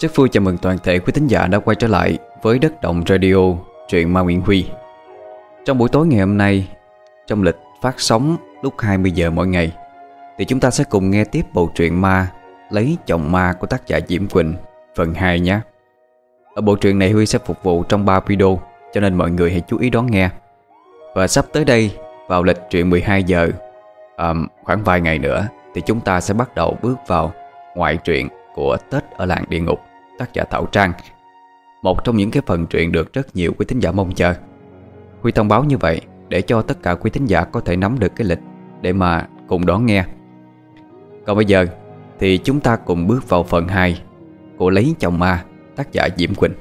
Rất vui chào mừng toàn thể quý thính giả đã quay trở lại với Đất Động Radio, truyện ma Nguyễn Huy. Trong buổi tối ngày hôm nay, trong lịch phát sóng lúc 20 giờ mỗi ngày, thì chúng ta sẽ cùng nghe tiếp bộ truyện ma Lấy Chồng Ma của tác giả Diễm Quỳnh phần 2 nhé. Ở bộ truyện này Huy sẽ phục vụ trong 3 video, cho nên mọi người hãy chú ý đón nghe. Và sắp tới đây, vào lịch truyện 12 giờ, khoảng vài ngày nữa, thì chúng ta sẽ bắt đầu bước vào ngoại truyện của Tết ở làng địa ngục, tác giả Thảo Trang. Một trong những cái phần truyện được rất nhiều quý thính giả mong chờ. Huy thông báo như vậy để cho tất cả quý thính giả có thể nắm được cái lịch để mà cùng đón nghe. Còn bây giờ thì chúng ta cùng bước vào phần 2 của Lấy Chồng Ma, tác giả Diễm Quỳnh.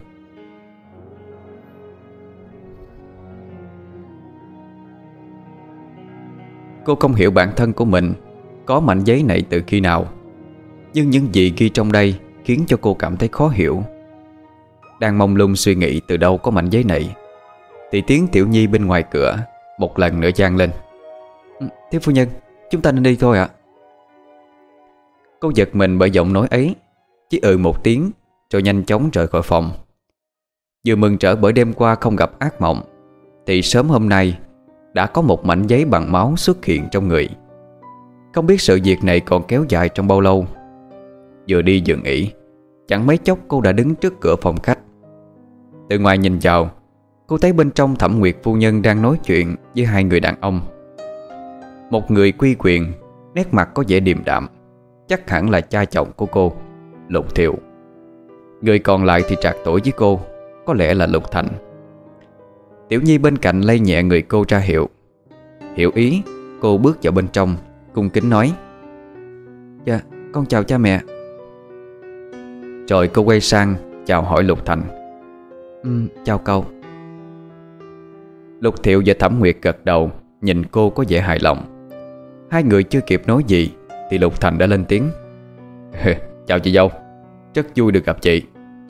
Cô không hiểu bản thân của mình có mảnh giấy này từ khi nào, nhưng những gì ghi trong đây khiến cho cô cảm thấy khó hiểu. Đang mông lung suy nghĩ từ đâu có mảnh giấy này, thì tiếng Tiểu Nhi bên ngoài cửa một lần nữa vang lên. Thiếu phu nhân, chúng ta nên đi thôi ạ. Cô giật mình bởi giọng nói ấy, chỉ một tiếng rồi nhanh chóng rời khỏi phòng. Vừa mừng rỡ bởi đêm qua không gặp ác mộng, thì sớm hôm nay đã có một mảnh giấy bằng máu xuất hiện trong người. Không biết sự việc này còn kéo dài trong bao lâu. Vừa đi vừa nghĩ, chẳng mấy chốc cô đã đứng trước cửa phòng khách. Từ ngoài nhìn vào, cô thấy bên trong Thẩm Nguyệt phu nhân đang nói chuyện với hai người đàn ông. Một người quy quyền, nét mặt có vẻ điềm đạm, chắc hẳn là cha chồng của cô, Lục Thiệu. Người còn lại thì trạc tuổi với cô, có lẽ là Lục Thành. Tiểu Nhi bên cạnh lay nhẹ người cô ra hiệu. Hiểu ý, cô bước vào bên trong, cung kính nói: Dạ, con chào cha mẹ. Rồi cô quay sang chào hỏi Lục Thành. Chào cậu. Lục Thiệu và Thẩm Nguyệt gật đầu, nhìn cô có vẻ hài lòng. Hai người chưa kịp nói gì thì Lục Thành đã lên tiếng: Chào chị dâu, rất vui được gặp chị.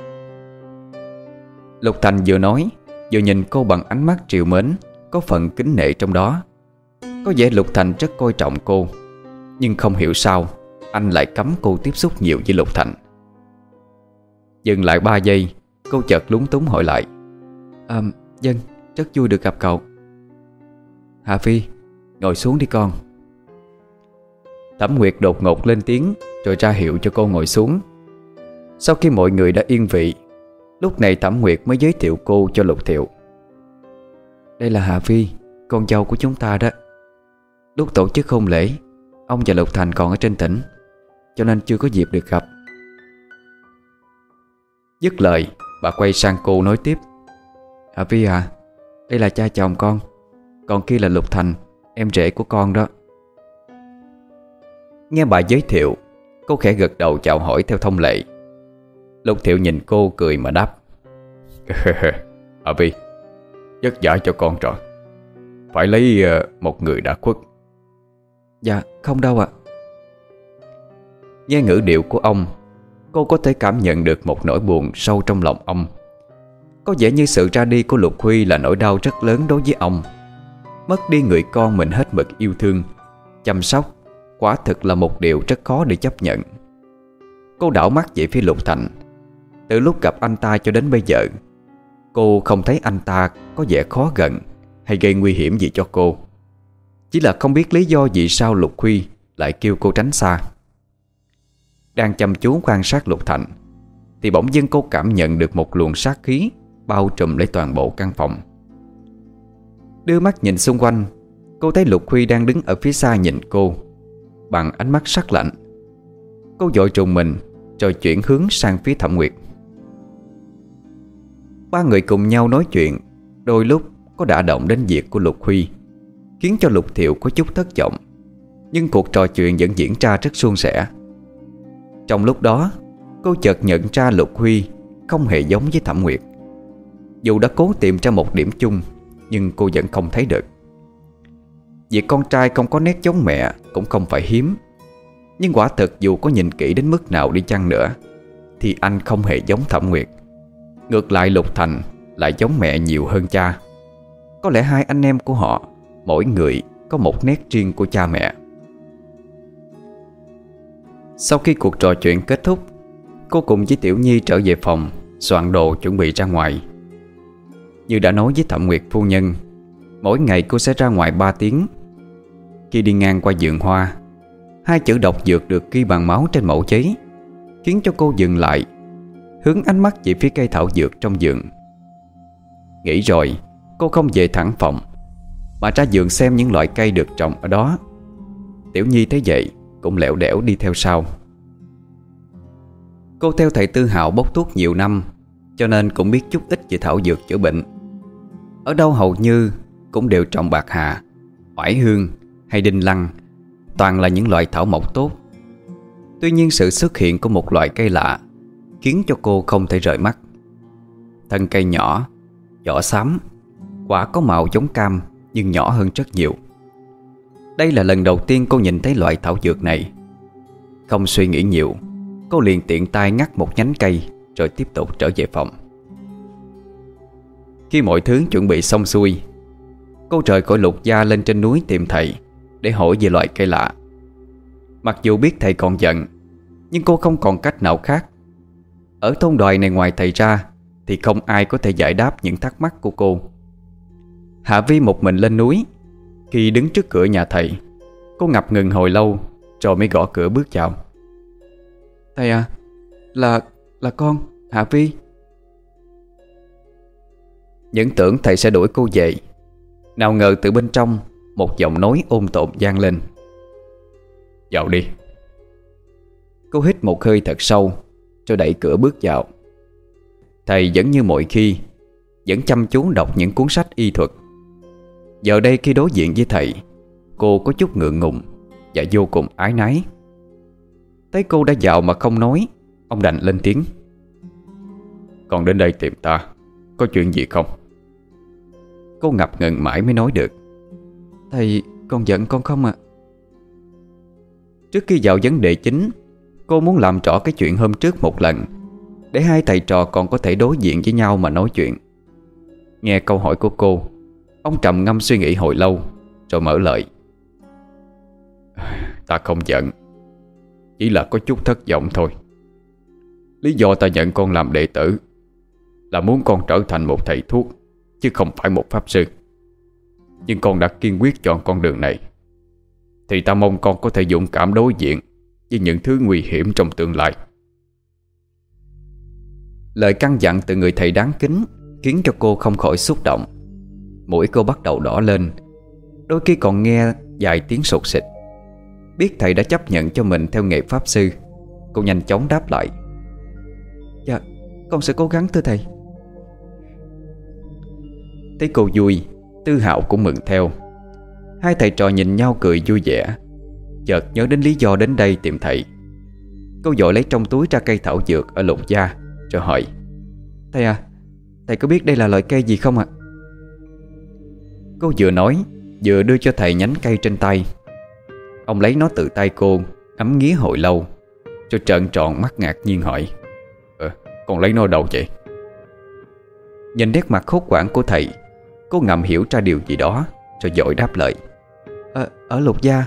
Lục Thành vừa nói vừa nhìn cô bằng ánh mắt trìu mến, có phần kính nể trong đó. Có vẻ Lục Thành rất coi trọng cô, nhưng không hiểu sao anh lại cấm cô tiếp xúc nhiều với Lục Thành. Dừng lại 3 giây, cô chợt lúng túng hỏi lại: Vâng, rất vui được gặp cậu. Hà Phi, ngồi xuống đi con. Thẩm Nguyệt đột ngột lên tiếng, rồi ra hiệu cho cô ngồi xuống. Sau khi mọi người đã yên vị, lúc này Thẩm Nguyệt mới giới thiệu cô cho Lục Thiệu. Đây là Hà Phi, con dâu của chúng ta đó. Lúc tổ chức hôn lễ, ông và Lục Thành còn ở trên tỉnh, cho nên chưa có dịp được gặp. Dứt lời, bà quay sang cô nói tiếp: Hà Phi à, đây là cha chồng con, còn kia là Lục Thành, em rể của con đó. Nghe bà giới thiệu, cô khẽ gật đầu chào hỏi theo thông lệ. Lục Thiệu nhìn cô cười mà đáp: Hà Phi, vất vả cho con rồi, phải lấy một người đã khuất. Dạ không đâu ạ. Nghe ngữ điệu của ông, cô có thể cảm nhận được một nỗi buồn sâu trong lòng ông. Có vẻ như sự ra đi của Lục Huy là nỗi đau rất lớn đối với ông. Mất đi người con mình hết mực yêu thương, chăm sóc, quả thực là một điều rất khó để chấp nhận. Cô đảo mắt về phía Lục Thành. Từ lúc gặp anh ta cho đến bây giờ, cô không thấy anh ta có vẻ khó gần hay gây nguy hiểm gì cho cô. Chỉ là không biết lý do vì sao Lục Huy lại kêu cô tránh xa. Đang chăm chú quan sát Lục Thành, thì bỗng dưng cô cảm nhận được một luồng sát khí bao trùm lấy toàn bộ căn phòng. Đưa mắt nhìn xung quanh, cô thấy Lục Huy đang đứng ở phía xa nhìn cô bằng ánh mắt sắc lạnh. Cô vội trùng mình rồi chuyển hướng sang phía Thẩm Nguyệt. Ba người cùng nhau nói chuyện, đôi lúc có đả động đến việc của Lục Huy, khiến cho Lục Thiệu có chút thất vọng. Nhưng cuộc trò chuyện vẫn diễn ra rất suôn sẻ. Trong lúc đó, cô chợt nhận ra Lục Huy không hề giống với Thẩm Nguyệt. Dù đã cố tìm ra một điểm chung, nhưng cô vẫn không thấy được. Việc con trai không có nét giống mẹ cũng không phải hiếm. Nhưng quả thực dù có nhìn kỹ đến mức nào đi chăng nữa, thì anh không hề giống Thẩm Nguyệt. Ngược lại Lục Thành lại giống mẹ nhiều hơn cha. Có lẽ hai anh em của họ, mỗi người có một nét riêng của cha mẹ. Sau khi cuộc trò chuyện kết thúc, Cô cùng với Tiểu Nhi trở về phòng, soạn đồ chuẩn bị ra ngoài. Như đã nói với Thẩm Nguyệt phu nhân, mỗi ngày cô sẽ ra ngoài 3 tiếng. Khi đi ngang qua vườn hoa, 2 chữ độc dược được ghi bằng máu trên mẩu giấy khiến cho cô dừng lại, hướng ánh mắt về phía cây thảo dược trong vườn. Nghĩ rồi, cô không về thẳng phòng mà ra vườn xem những loại cây được trồng ở đó. Tiểu Nhi thấy vậy cũng lẻo đẻo đi theo sau. Cô theo thầy Tư Hạo bốc thuốc nhiều năm, cho nên cũng biết chút ít về thảo dược chữa bệnh. Ở đâu hầu như cũng đều trồng bạc hà, oải hương hay đinh lăng, toàn là những loại thảo mộc tốt. Tuy nhiên sự xuất hiện của một loại cây lạ khiến cho cô không thể rời mắt. Thân cây nhỏ, vỏ xám, quả có màu giống cam nhưng nhỏ hơn rất nhiều. Đây là lần đầu tiên cô nhìn thấy loại thảo dược này. Không suy nghĩ nhiều, cô liền tiện tay ngắt một nhánh cây rồi tiếp tục trở về phòng. Khi mọi thứ chuẩn bị xong xuôi, cô rời khỏi Lục Gia lên trên núi tìm thầy để hỏi về loại cây lạ. Mặc dù biết thầy còn giận, nhưng cô không còn cách nào khác. Ở thôn đoài này ngoài thầy ra thì không ai có thể giải đáp những thắc mắc của cô. Hạ Vi một mình lên núi. Khi đứng trước cửa nhà thầy, cô ngập ngừng hồi lâu rồi mới gõ cửa bước vào. Thầy à, là con, Hạ Vi. Những tưởng thầy sẽ đuổi cô về, nào ngờ từ bên trong một giọng nói ôn tồn vang lên. Vào đi. Cô hít một hơi thật sâu rồi đẩy cửa bước vào. Thầy vẫn như mọi khi, vẫn chăm chú đọc những cuốn sách y thuật. Giờ đây khi đối diện với thầy, cô có chút ngượng ngùng và vô cùng áy náy. Thấy cô đã vào mà không nói, ông đành lên tiếng. Con đến đây tìm ta, có chuyện gì không? Cô ngập ngừng mãi mới nói được. Thầy, con giận con không ạ? Trước khi vào vấn đề chính, cô muốn làm rõ cái chuyện hôm trước một lần, để hai thầy trò còn có thể đối diện với nhau mà nói chuyện. Nghe câu hỏi của cô, ông trầm ngâm suy nghĩ hồi lâu rồi mở lời. Ta không giận, chỉ là có chút thất vọng thôi. Lý do ta nhận con làm đệ tử là muốn con trở thành một thầy thuốc, chứ không phải một pháp sư. Nhưng con đã kiên quyết chọn con đường này, thì ta mong con có thể dũng cảm đối diện với những thứ nguy hiểm trong tương lai. Lời căn dặn từ người thầy đáng kính khiến cho cô không khỏi xúc động. Mũi cô bắt đầu đỏ lên, đôi khi còn nghe vài tiếng sột xịt. Biết thầy đã chấp nhận cho mình theo nghề pháp sư, cô nhanh chóng đáp lại. Dạ, con sẽ cố gắng thưa thầy. Thấy cô vui, Tư Hạo cũng mừng theo. Hai thầy trò nhìn nhau cười vui vẻ. Chợt nhớ đến lý do đến đây tìm thầy, cô vội lấy trong túi ra cây thảo dược ở Lục Gia rồi hỏi. Thầy à, thầy có biết đây là loại cây gì không ạ? Cô vừa nói vừa đưa cho thầy nhánh cây trên tay. Ông lấy nó từ tay cô, ngắm nghía hồi lâu rồi trợn tròn mắt ngạc nhiên hỏi. Con lấy nó đâu vậy? Nhìn nét mặt hốt hoảng của thầy, cô ngầm hiểu ra điều gì đó rồi vội đáp lời. Ở Lục Gia.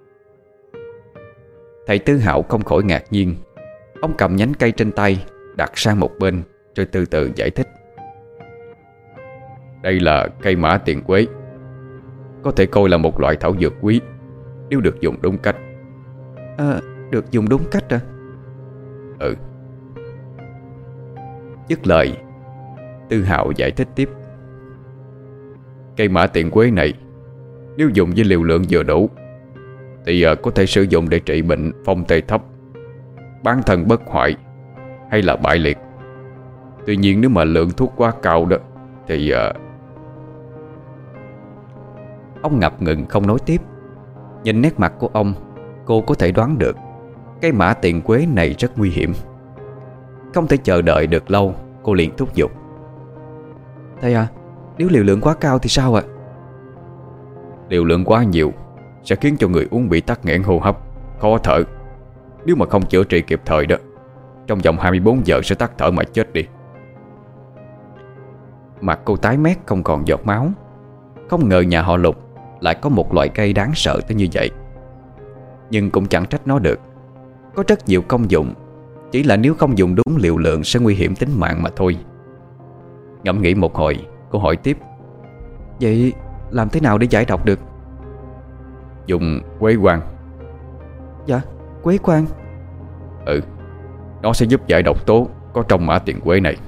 Thầy Tư Hạo không khỏi ngạc nhiên. Ông cầm nhánh cây trên tay đặt sang một bên rồi từ từ giải thích. Đây là cây mã tiền quế, có thể coi là một loại thảo dược quý nếu được dùng đúng cách. Được dùng đúng cách à? Ừ. Dứt lời, Tư Hạo giải thích tiếp. Cây mã tiền quế này nếu dùng với liều lượng vừa đủ thì có thể sử dụng để trị bệnh phong tê thấp, bán thần bất hoại hay là bại liệt. Tuy nhiên nếu mà lượng thuốc quá cao đó thì Ông ngập ngừng không nói tiếp. Nhìn nét mặt của ông, cô có thể đoán được cây mã tiền quế này rất nguy hiểm. Không thể chờ đợi được lâu, cô liền thúc giục. Thầy à, nếu liều lượng quá cao thì sao ạ? Liều lượng quá nhiều sẽ khiến cho người uống bị tắc nghẽn hô hấp, khó thở. Nếu mà không chữa trị kịp thời đó, trong vòng 24 giờ sẽ tắc thở mà chết đi. Mặt cô tái mét không còn giọt máu. Không ngờ nhà họ Lục lại có một loại cây đáng sợ tới như vậy. Nhưng cũng chẳng trách nó được. Có rất nhiều công dụng, Chỉ là nếu không dùng đúng liều lượng sẽ nguy hiểm tính mạng mà thôi. Ngẫm nghĩ một hồi, cô hỏi tiếp: vậy làm thế nào để giải độc được? Dùng quế quan. Dạ, quế quan? Ừ, nó sẽ giúp giải độc tố có trong mã tiền quế này.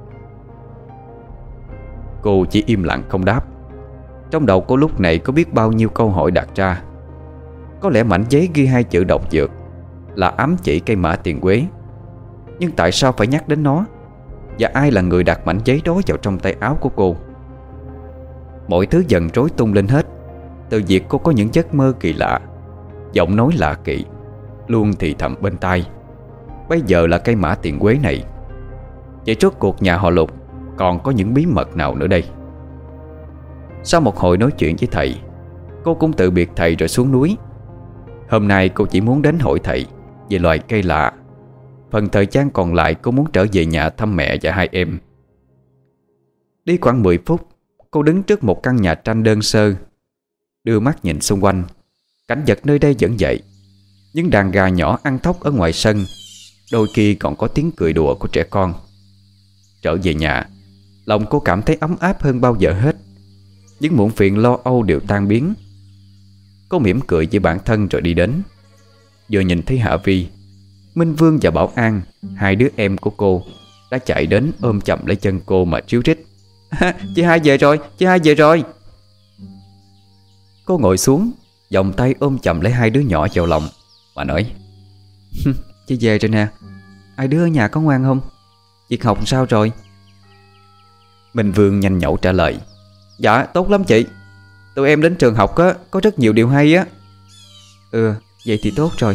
Cô chỉ im lặng không đáp. Trong đầu cô lúc này có biết bao nhiêu câu hỏi đặt ra. Có lẽ mảnh giấy ghi hai chữ độc dược là ám chỉ cây mã tiền quế, nhưng tại sao phải nhắc đến nó? Và ai là người đặt mảnh giấy đó vào trong tay áo của cô? Mọi thứ dần rối tung lên hết. Từ việc cô có những giấc mơ kỳ lạ, giọng nói lạ kỳ luôn thì thầm bên tai, bây giờ là cây mã tiền quế này. Vậy rốt cuộc nhà họ Lục còn có những bí mật nào nữa đây? Sau một hồi nói chuyện với thầy, cô cũng từ biệt thầy rồi xuống núi. Hôm nay cô chỉ muốn đến hỏi thầy về loài cây lạ. Phần thời gian còn lại cô muốn trở về nhà thăm mẹ và hai em. Đi khoảng 10 phút, cô đứng trước một căn nhà tranh đơn sơ, đưa mắt nhìn xung quanh. Cảnh vật nơi đây vẫn vậy. Những đàn gà nhỏ ăn thóc ở ngoài sân, đôi khi còn có tiếng cười đùa của trẻ con. Trở về nhà, lòng cô cảm thấy ấm áp hơn bao giờ hết. Những muộn phiền lo âu đều tan biến. Cô mỉm cười với bản thân rồi đi đến. Vừa nhìn thấy Hạ Vi, Minh Vương và Bảo An, hai đứa em của cô, đã chạy đến ôm chầm lấy chân cô mà ríu rít: chị hai về rồi, chị hai về rồi. Cô ngồi xuống, vòng tay ôm chầm lấy hai đứa nhỏ vào lòng mà nói: chị về rồi nè. Hai đứa ở nhà có ngoan không? Việc học sao rồi? Minh Vương nhanh nhẩu trả lời: dạ tốt lắm chị. Tụi em đến trường học có rất nhiều điều hay á. Ừ, vậy thì tốt rồi.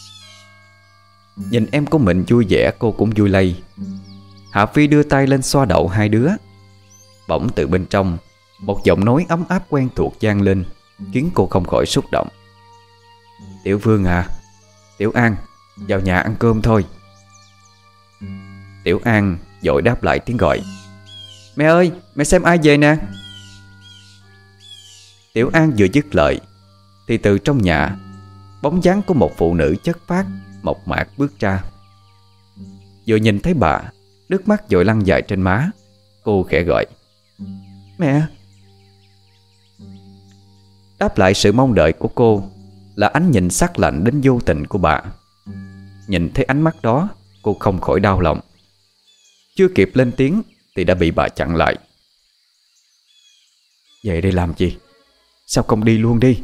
Nhìn em của mình vui vẻ, cô cũng vui lây. Hạ Phi đưa tay lên xoa đầu hai đứa. Bỗng từ bên trong, một giọng nói ấm áp quen thuộc vang lên, khiến cô không khỏi xúc động: Tiểu Vương à, Tiểu An, vào nhà ăn cơm thôi. Tiểu An vội đáp lại tiếng gọi: mẹ ơi, mẹ xem ai về nè. Tiểu An vừa dứt lời thì từ trong nhà, bóng dáng của một phụ nữ chất phác mộc mạc bước ra. Vừa nhìn thấy bà, nước mắt vội lăn dài trên má. Cô khẽ gọi: mẹ. Đáp lại sự mong đợi của cô là ánh nhìn sắc lạnh đến vô tình của bà. Nhìn thấy ánh mắt đó, cô không khỏi đau lòng. Chưa kịp lên tiếng thì đã bị bà chặn lại: vậy đây làm gì? Sao không đi luôn đi?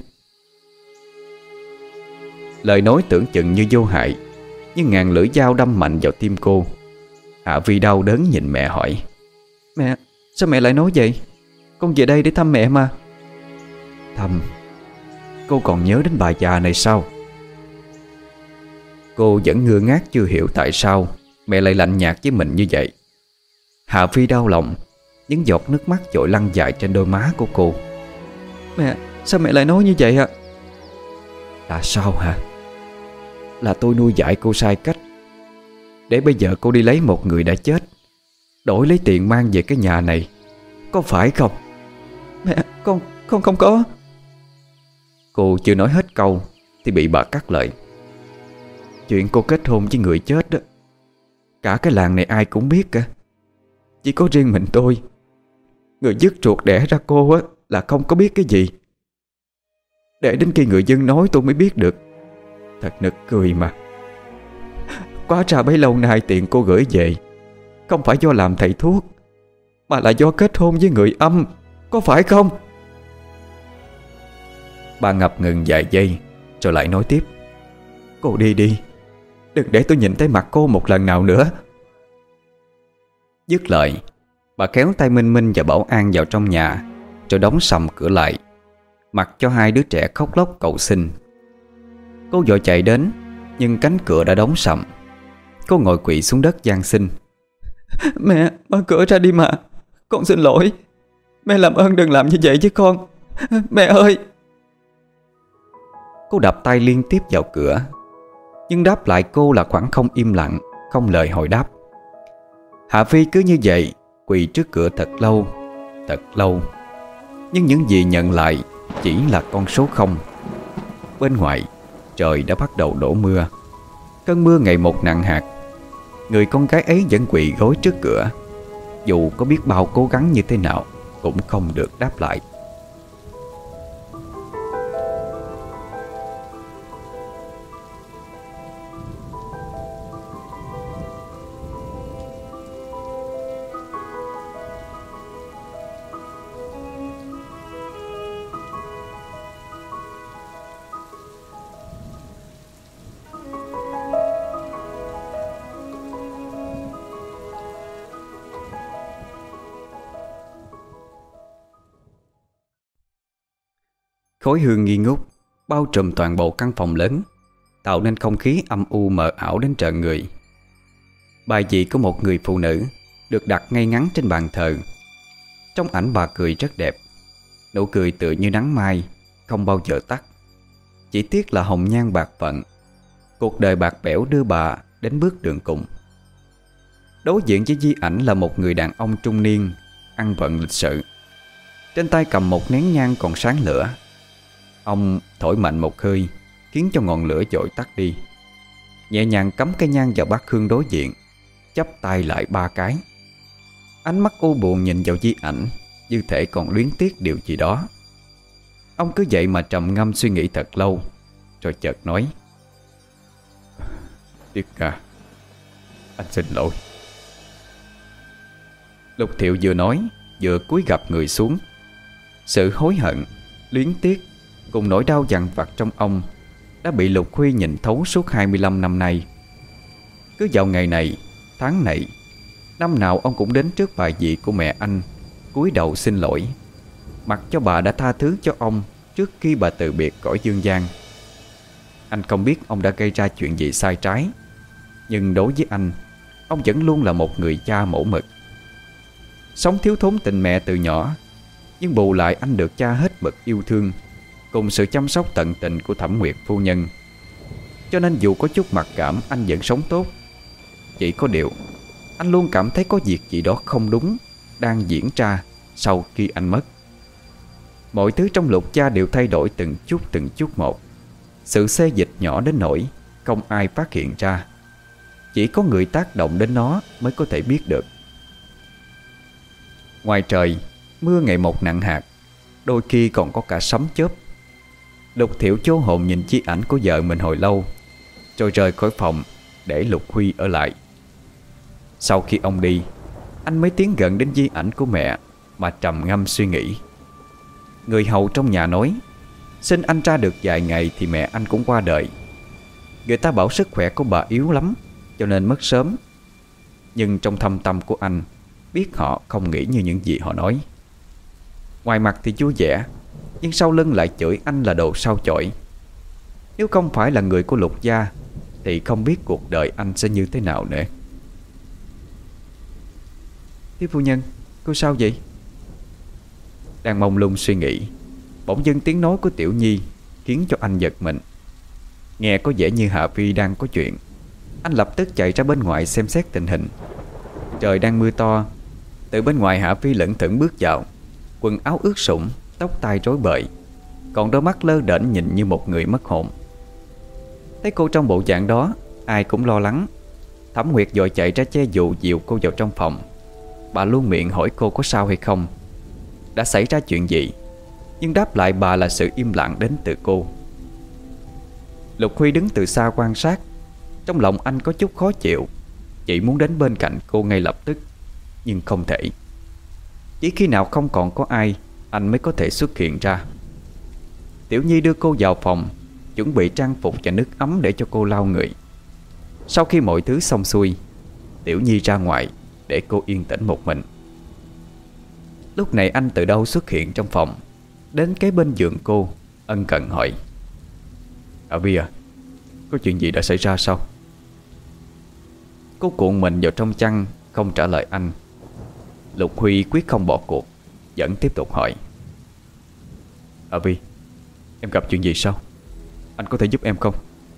Lời nói tưởng chừng như vô hại, nhưng ngàn lưỡi dao đâm mạnh vào tim cô. Hạ Vi đau đớn nhìn mẹ hỏi: mẹ, sao mẹ lại nói vậy? Con về đây để thăm mẹ mà. Thăm? Cô còn nhớ đến bà già này sao? Cô vẫn ngơ ngác chưa hiểu tại sao mẹ lại lạnh nhạt với mình như vậy. Hạ Vi đau lòng, những giọt nước mắt vội lăn dài trên đôi má của cô. Mẹ, sao mẹ lại nói như vậy ạ? Là sao hả? Là tôi nuôi dạy cô sai cách, để bây giờ cô đi lấy một người đã chết, đổi lấy tiền mang về cái nhà này, có phải không? Mẹ, con không có. Cô chưa nói hết câu thì bị bà cắt lời: chuyện cô kết hôn với người chết đó, cả cái làng này ai cũng biết cả. Chỉ có riêng mình tôi, người dứt ruột đẻ ra cô á, là không có biết cái gì. Để đến khi người dân nói tôi mới biết được. Thật nực cười mà. Quá ra bấy lâu nay tiền cô gửi về không phải do làm thầy thuốc, mà là do kết hôn với người âm, có phải không? Bà ngập ngừng vài giây rồi lại nói tiếp: cô đi đi, đừng để tôi nhìn thấy mặt cô một lần nào nữa. Dứt lời, bà kéo tay Minh Minh và Bảo An vào trong nhà, rồi đóng sầm cửa lại, mặc cho hai đứa trẻ khóc lóc cầu xin. Cô vội chạy đến, nhưng cánh cửa đã đóng sầm. Cô ngồi quỵ xuống đất van xin: mẹ, mở cửa ra đi mà. Con xin lỗi. Mẹ làm ơn đừng làm như vậy với con. Mẹ ơi. Cô đập tay liên tiếp vào cửa, nhưng đáp lại cô là khoảng không im lặng, không lời hồi đáp. Hạ Vi cứ như vậy quỳ trước cửa thật lâu, thật lâu. Nhưng những gì nhận lại chỉ là con số 0. Bên ngoài trời đã bắt đầu đổ mưa. Cơn mưa ngày một nặng hạt, người con gái ấy vẫn quỳ gối trước cửa. Dù có biết bao cố gắng như thế nào cũng không được đáp lại. Khói hương nghi ngút bao trùm toàn bộ căn phòng lớn, tạo nên không khí âm u mờ ảo đến trợn người. Bài vị của một người phụ nữ được đặt ngay ngắn trên bàn thờ. Trong ảnh bà cười rất đẹp, nụ cười tựa như nắng mai, không bao giờ tắt. Chỉ tiếc là hồng nhan bạc phận, cuộc đời bạc bẽo đưa bà đến bước đường cùng. Đối diện với di ảnh là một người đàn ông trung niên, ăn vận lịch sự. Trên tay cầm một nén nhang còn sáng lửa. Ông thổi mạnh một hơi, khiến cho ngọn lửa dội tắt đi. Nhẹ nhàng cắm cái nhang vào bát hương đối diện, chắp tay lại 3 cái. Ánh mắt u buồn nhìn vào di ảnh, như thể còn luyến tiếc điều gì đó. Ông cứ vậy mà trầm ngâm suy nghĩ thật lâu, rồi chợt nói: "Tiếc à, anh xin lỗi." Lục Thiệu vừa nói vừa cúi gập người xuống. Sự hối hận, luyến tiếc cùng nỗi đau dằn vặt trong ông đã bị Lục Huy nhìn thấu suốt 25 năm nay. Cứ vào ngày này, tháng này, năm nào ông cũng đến trước bài vị của mẹ anh, cúi đầu xin lỗi, mặc cho bà đã tha thứ cho ông trước khi bà từ biệt cõi dương gian. Anh không biết ông đã gây ra chuyện gì sai trái, nhưng đối với anh, ông vẫn luôn là một người cha mẫu mực. Sống thiếu thốn tình mẹ từ nhỏ, nhưng bù lại anh được cha hết mực yêu thương, cùng sự chăm sóc tận tình của Thẩm Nguyệt phu nhân. Cho nên dù có chút mặc cảm, anh vẫn sống tốt. Chỉ có điều, anh luôn cảm thấy có việc gì đó không đúng đang diễn ra sau khi anh mất. Mọi thứ trong Lục gia đều thay đổi từng chút một. Sự xê dịch nhỏ đến nỗi không ai phát hiện ra. Chỉ có người tác động đến nó mới có thể biết được. Ngoài trời, mưa ngày một nặng hạt, đôi khi còn có cả sấm chớp. Lục Thiệu chố hồn nhìn chiếc ảnh của vợ mình hồi lâu, rồi rời khỏi phòng để Lục Huy ở lại. Sau khi ông đi, anh mới tiến gần đến di ảnh của mẹ mà trầm ngâm suy nghĩ. Người hầu trong nhà nói sinh anh ra được vài ngày thì mẹ anh cũng qua đời. Người ta bảo sức khỏe của bà yếu lắm, cho nên mất sớm. Nhưng trong thâm tâm của anh biết họ không nghĩ như những gì họ nói. Ngoài mặt thì vui vẻ, nhưng sau lưng lại chửi anh là đồ sao chổi. Nếu không phải là người của Lục gia thì không biết cuộc đời anh sẽ như thế nào nữa. "Thiếu phu nhân, cô sao vậy?" Đang mông lung suy nghĩ, bỗng dưng tiếng nói của Tiểu Nhi khiến cho anh giật mình. Nghe có vẻ như Hạ Phi đang có chuyện, anh lập tức chạy ra bên ngoài xem xét tình hình. Trời đang mưa to. Từ bên ngoài Hạ Phi lững thững bước vào, quần áo ướt sũng, tóc tai rối bời, còn đôi mắt lơ đễnh nhìn như một người mất hồn. Thấy cô trong bộ dạng đó, ai cũng lo lắng. Thẩm Nguyệt vội chạy ra che dụ dìu cô vào trong phòng. Bà luôn miệng hỏi cô có sao hay không, đã xảy ra chuyện gì, nhưng đáp lại bà là sự im lặng đến từ cô. Lục Huy đứng từ xa quan sát. Trong lòng anh có chút khó chịu, chỉ muốn đến bên cạnh cô ngay lập tức, nhưng không thể. Chỉ khi nào không còn có ai, anh mới có thể xuất hiện ra. Tiểu Nhi đưa cô vào phòng, chuẩn bị trang phục và nước ấm để cho cô lau người. Sau khi mọi thứ xong xuôi, Tiểu Nhi ra ngoài để cô yên tĩnh một mình. Lúc này anh từ đâu xuất hiện trong phòng, đến kế bên giường cô, ân cần hỏi: "À Vi à, có chuyện gì đã xảy ra sao?" Cô cuộn mình vào trong chăn, không trả lời anh. Lục Huy quyết không bỏ cuộc, vẫn tiếp tục hỏi: "À Vi, em gặp chuyện gì sao? Anh có thể giúp em không?"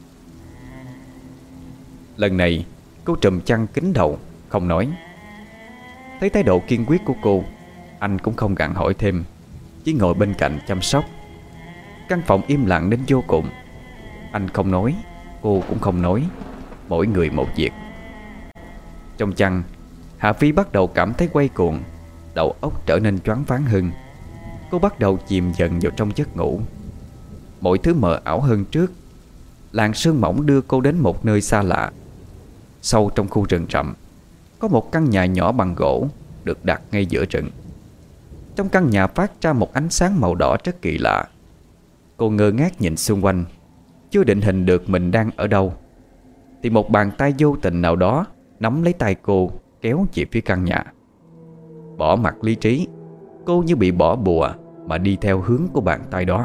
Lần này cô trùm chăn kín đầu, không nói. Thấy thái độ kiên quyết của cô, anh cũng không gặng hỏi thêm, chỉ ngồi bên cạnh chăm sóc. Căn phòng im lặng đến vô cùng. Anh không nói, cô cũng không nói, mỗi người một việc. Trong chăn, Hạ Phi bắt đầu cảm thấy quay cuồng, đầu óc trở nên choáng váng hơn. Cô bắt đầu chìm dần vào trong giấc ngủ. Mọi thứ mờ ảo hơn trước. Làn sương mỏng đưa cô đến một nơi xa lạ. Sâu trong khu rừng rậm, có một căn nhà nhỏ bằng gỗ được đặt ngay giữa rừng. Trong căn nhà phát ra một ánh sáng màu đỏ rất kỳ lạ. Cô ngơ ngác nhìn xung quanh, chưa định hình được mình đang ở đâu, thì một bàn tay vô tình nào đó nắm lấy tay cô, kéo về phía căn nhà. Bỏ mặt lý trí, cô như bị bỏ bùa mà đi theo hướng của bàn tay đó.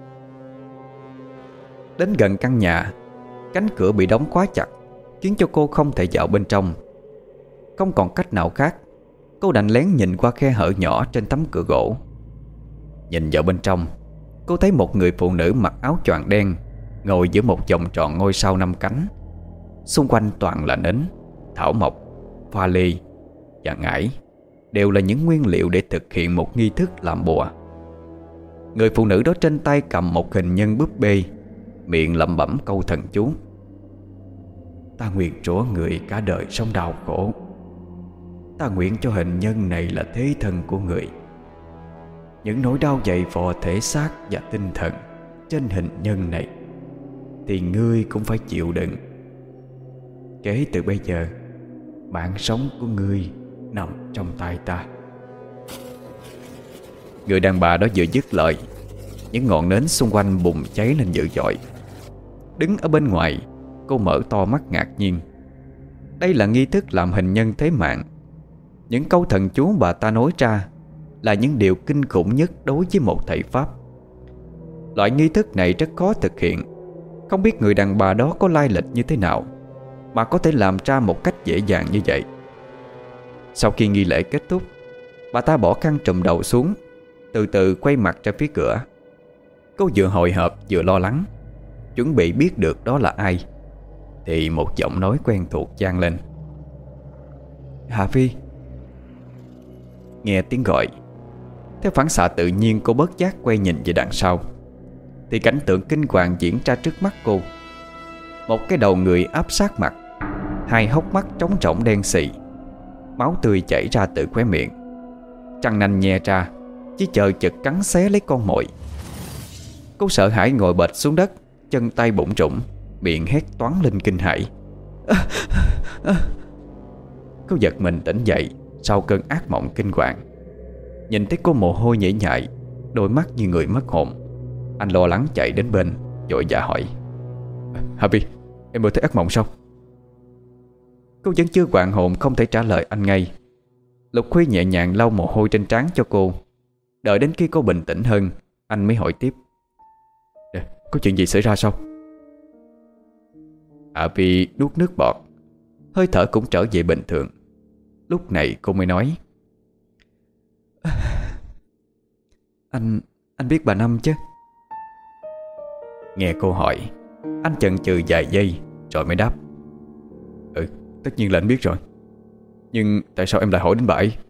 Đến gần căn nhà, cánh cửa bị đóng quá chặt, khiến cho cô không thể vào bên trong. Không còn cách nào khác, cô đành lén nhìn qua khe hở nhỏ trên tấm cửa gỗ. Nhìn vào bên trong, cô thấy một người phụ nữ mặc áo choàng đen ngồi giữa một vòng tròn ngôi sao 5 cánh. Xung quanh toàn là nến, thảo mộc, pha lê và ngải, đều là những nguyên liệu để thực hiện một nghi thức làm bùa. Người phụ nữ đó trên tay cầm một hình nhân búp bê, miệng lẩm bẩm câu thần chú: "Ta nguyện rủa người cả đời sống đau khổ. Ta nguyện cho hình nhân này là thế thân của người. Những nỗi đau dày vò thể xác và tinh thần trên hình nhân này thì ngươi cũng phải chịu đựng. Kể từ bây giờ, mạng sống của ngươi nằm trong tay ta." Người đàn bà đó vừa dứt lời, những ngọn nến xung quanh bùng cháy lên dữ dội. Đứng ở bên ngoài, cô mở to mắt ngạc nhiên. Đây là nghi thức làm hình nhân thế mạng. Những câu thần chú bà ta nói ra là những điều kinh khủng nhất đối với một thầy Pháp. Loại nghi thức này rất khó thực hiện. Không biết người đàn bà đó có lai lịch như thế nào mà có thể làm ra một cách dễ dàng như vậy. Sau khi nghi lễ kết thúc, bà ta bỏ khăn trùm đầu xuống, từ từ quay mặt ra phía cửa. Cô vừa hồi hộp vừa lo lắng, chuẩn bị biết được đó là ai, thì một giọng nói quen thuộc vang lên: "Hạ Phi." Nghe tiếng gọi, theo phản xạ tự nhiên cô bất giác quay nhìn về đằng sau, thì cảnh tượng kinh hoàng diễn ra trước mắt cô. Một cái đầu người áp sát mặt, hai hốc mắt trống rỗng đen xì, máu tươi chảy ra từ khóe miệng, răng nanh nhe ra, chỉ chờ chực cắn xé lấy con mồi. Cô sợ hãi ngồi bệt xuống đất, chân tay bủn rủn, miệng hét toáng lên kinh hãi. Cô giật mình tỉnh dậy sau cơn ác mộng kinh hoàng. Nhìn thấy cô mồ hôi nhễ nhại, đôi mắt như người mất hồn, anh lo lắng chạy đến bên, vội vã hỏi: "Happy, em mơ thấy ác mộng sao?" Cô vẫn chưa hoàn hồn, không thể trả lời anh ngay. Lục Khuy nhẹ nhàng lau mồ hôi trên trán cho cô. Đợi đến khi cô bình tĩnh hơn, anh mới hỏi tiếp: "Có chuyện gì xảy ra sao?" Happy nuốt nước bọt, hơi thở cũng trở về bình thường. Lúc này cô mới nói: Anh biết bà Năm chứ?" Nghe cô hỏi, anh chần chừ vài giây rồi mới đáp: "Ừ, tất nhiên là anh biết rồi. Nhưng tại sao em lại hỏi đến bà ấy?"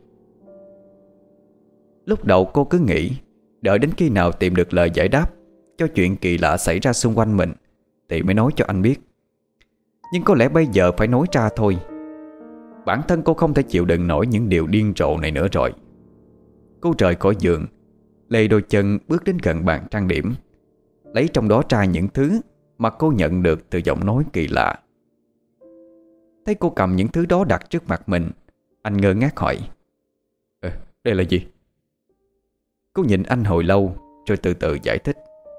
Lúc đầu cô cứ nghĩ đợi đến khi nào tìm được lời giải đáp cho chuyện kỳ lạ xảy ra xung quanh mình thì mới nói cho anh biết. Nhưng có lẽ bây giờ phải nói ra thôi. Bản thân cô không thể chịu đựng nổi những điều điên rồ này nữa rồi. Cô rời khỏi giường, lê đôi chân bước đến gần bàn trang điểm, lấy trong đó ra những thứ mà cô nhận được từ giọng nói kỳ lạ. Thấy cô cầm những thứ đó đặt trước mặt mình, anh ngơ ngác hỏi: "Đây là gì?" Cô nhìn anh hồi lâu rồi từ từ giải thích: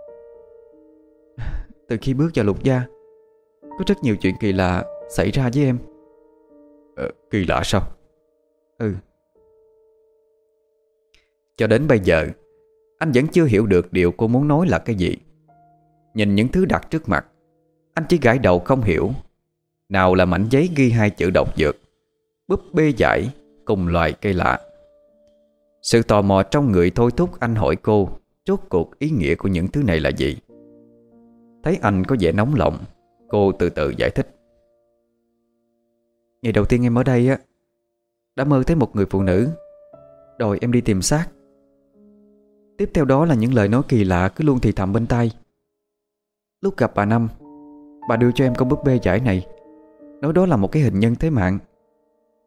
"Từ khi bước vào Lục gia, có rất nhiều chuyện kỳ lạ xảy ra với em." Kỳ lạ sao?" "Ừ." Cho đến bây giờ, anh vẫn chưa hiểu được điều cô muốn nói là cái gì. Nhìn những thứ đặt trước mặt, anh chỉ gãi đầu không hiểu. Nào là mảnh giấy ghi 2 chữ độc dược, búp bê giải cùng loài cây lạ. Sự tò mò trong người thôi thúc anh hỏi cô rốt cuộc ý nghĩa của những thứ này là gì. Thấy anh có vẻ nóng lòng, cô từ từ giải thích: "Ngày đầu tiên em ở đây á, đã mơ thấy một người phụ nữ đòi em đi tìm xác. Tiếp theo đó là những lời nói kỳ lạ cứ luôn thì thầm bên tai. Lúc gặp bà Năm, bà đưa cho em con búp bê giải này, nói đó là một cái hình nhân thế mạng.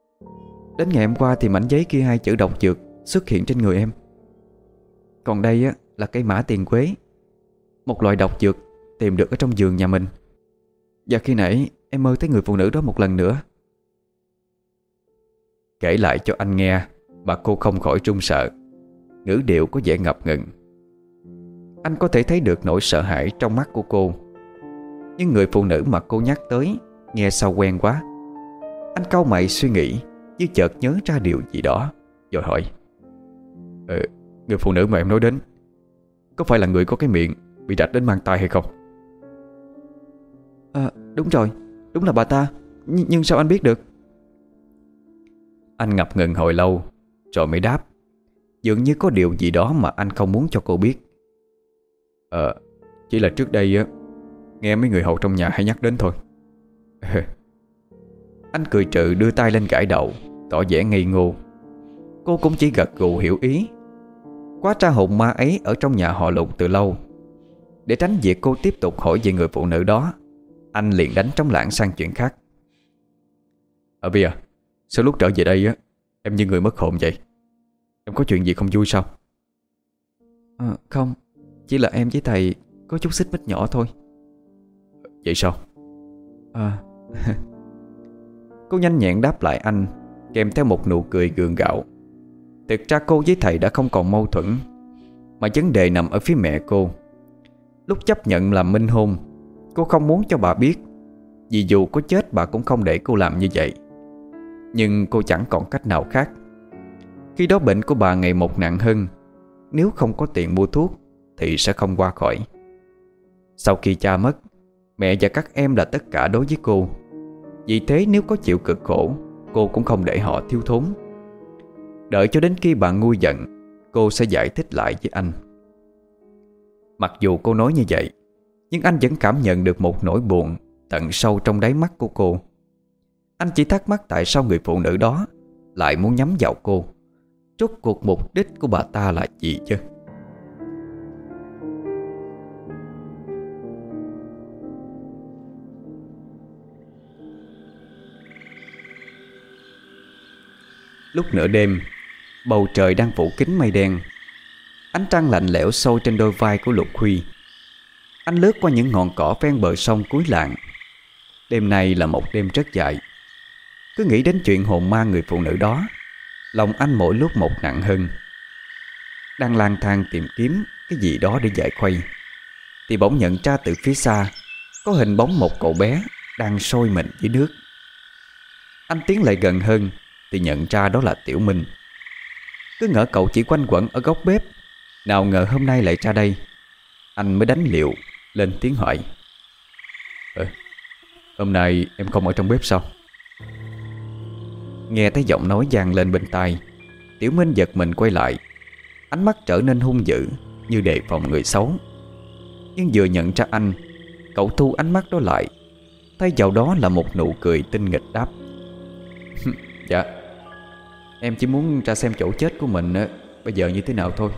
Đến ngày hôm qua thì mảnh giấy kia 2 chữ độc dược xuất hiện trên người em. Còn đây á, là cây mã tiền quế, một loại độc dược tìm được ở trong vườn nhà mình. Và khi nãy em mơ thấy người phụ nữ đó một lần nữa. Kể lại cho anh nghe mà cô không khỏi run sợ, ngữ điệu có vẻ ngập ngừng. Anh có thể thấy được nỗi sợ hãi trong mắt của cô. Nhưng người phụ nữ mà cô nhắc tới nghe sao quen quá. Anh cau mày suy nghĩ, như chợt nhớ ra điều gì đó, rồi hỏi: Người phụ nữ mà em nói đến có phải là người có cái miệng bị rạch đến mang tai hay không? Đúng rồi, đúng là bà ta. Nhưng sao anh biết được? Anh ngập ngừng hồi lâu rồi mới đáp, dường như có điều gì đó mà anh không muốn cho cô biết. Chỉ là trước đây á, nghe mấy người hầu trong nhà hay nhắc đến thôi. Anh cười trừ đưa tay lên gãi đầu, tỏ vẻ ngây ngô. Cô cũng chỉ gật gù hiểu ý. Quá ra hồn ma ấy ở trong nhà họ Lục từ lâu. Để tránh việc cô tiếp tục hỏi về người phụ nữ đó, anh liền đánh trống lảng sang chuyện khác. Vi à, sao lúc trở về đây á, em như người mất hồn vậy? Em có chuyện gì không vui sao? Không, chỉ là em với thầy có chút xích mích nhỏ thôi. Vậy sao? Cô nhanh nhẹn đáp lại anh, kèm theo một nụ cười gượng gạo. Thực ra cô với thầy đã không còn mâu thuẫn, mà vấn đề nằm ở phía mẹ cô. Lúc chấp nhận làm minh hôn, cô không muốn cho bà biết, vì dù có chết bà cũng không để cô làm như vậy. Nhưng cô chẳng còn cách nào khác. Khi đó bệnh của bà ngày một nặng hơn, nếu không có tiền mua thuốc thì sẽ không qua khỏi. Sau khi cha mất, mẹ và các em là tất cả đối với cô. Vì thế nếu có chịu cực khổ, cô cũng không để họ thiếu thốn. Đợi cho đến khi bà nguôi giận, cô sẽ giải thích lại với anh. Mặc dù cô nói như vậy, nhưng anh vẫn cảm nhận được một nỗi buồn tận sâu trong đáy mắt của cô. Anh chỉ thắc mắc tại sao người phụ nữ đó lại muốn nhắm vào cô. Rốt cuộc mục đích của bà ta là gì chứ? Lúc nửa đêm, bầu trời đang phủ kín mây đen. Ánh trăng lạnh lẽo sâu trên đôi vai của Lục Huy. Anh lướt qua những ngọn cỏ ven bờ sông cuối làng. Đêm nay là một đêm rất dài. Cứ nghĩ đến chuyện hồn ma người phụ nữ đó, lòng anh mỗi lúc một nặng hơn. Đang lang thang tìm kiếm cái gì đó để giải khuây, thì bỗng nhận ra từ phía xa có hình bóng một cậu bé đang sôi mình dưới nước. Anh tiến lại gần hơn thì nhận ra đó là Tiểu Minh. Cứ ngỡ cậu chỉ quanh quẩn ở góc bếp, nào ngờ hôm nay lại ra đây. Anh mới đánh liều lên tiếng hỏi: Hôm nay em không ở trong bếp sao? Nghe thấy giọng nói vang lên bên tai, Tiểu Minh giật mình quay lại. Ánh mắt trở nên hung dữ, như đề phòng người xấu. Nhưng vừa nhận ra anh, cậu thu ánh mắt đó lại, thay vào đó là một nụ cười tinh nghịch đáp: Dạ, em chỉ muốn ra xem chỗ chết của mình bây giờ như thế nào thôi.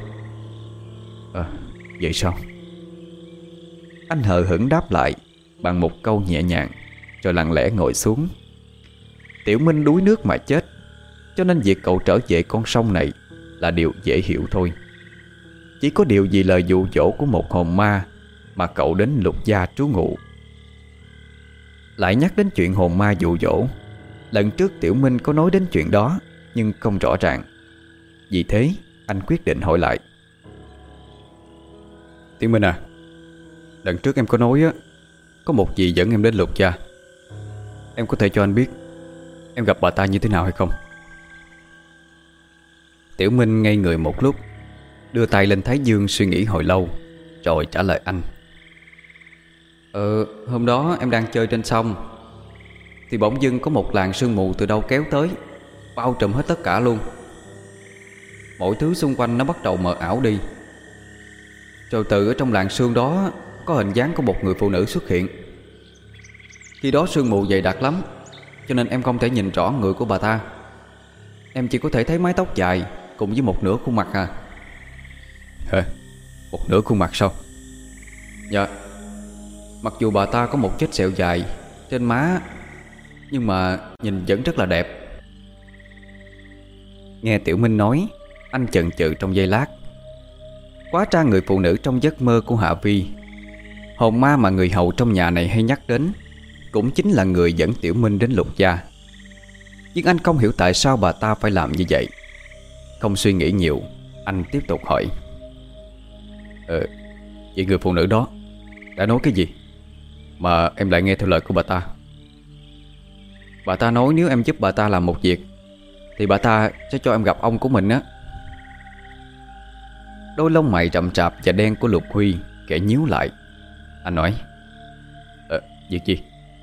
Vậy sao? Anh hờ hững đáp lại bằng một câu nhẹ nhàng, rồi lặng lẽ ngồi xuống. Tiểu Minh đuối nước mà chết, cho nên việc cậu trở về con sông này là điều dễ hiểu thôi. Chỉ có điều vì lời dụ dỗ của một hồn ma mà cậu đến Lục gia trú ngụ. Lại nhắc đến chuyện hồn ma dụ dỗ, lần trước Tiểu Minh có nói đến chuyện đó, nhưng không rõ ràng. Vì thế anh quyết định hỏi lại: Tiểu Minh à, lần trước em có nói á, có một gì dẫn em đến Lục gia. Em có thể cho anh biết em gặp bà ta như thế nào hay không? Tiểu Minh ngây người một lúc, đưa tay lên thái dương suy nghĩ hồi lâu, rồi trả lời anh: Hôm đó em đang chơi trên sông, thì bỗng dưng có một làn sương mù từ đâu kéo tới, bao trùm hết tất cả luôn. Mọi thứ xung quanh nó bắt đầu mờ ảo đi. Rồi từ ở trong làn sương đó có hình dáng của một người phụ nữ xuất hiện. Khi đó sương mù dày đặc lắm, cho nên em không thể nhìn rõ người của bà ta. Em chỉ có thể thấy mái tóc dài cùng với một nửa khuôn mặt à. Hả? Một nửa khuôn mặt sao? Dạ. Mặc dù bà ta có một vết sẹo dài trên má, nhưng mà nhìn vẫn rất là đẹp. Nghe Tiểu Minh nói, anh chần chừ trong giây lát. Hóa ra người phụ nữ trong giấc mơ của Hạ Vi, hồn ma mà người hầu trong nhà này hay nhắc đến, cũng chính là người dẫn Tiểu Minh đến Lục gia. Nhưng anh không hiểu tại sao bà ta phải làm như vậy. Không suy nghĩ nhiều, anh tiếp tục hỏi: Vậy người phụ nữ đó đã nói cái gì mà em lại nghe theo lời của bà ta? Bà ta nói nếu em giúp bà ta làm một việc thì bà ta sẽ cho em gặp ông của mình á. Đôi lông mày rậm rạp và đen của Lục Huy kẻ nhíu lại. Anh nói: Việc gì?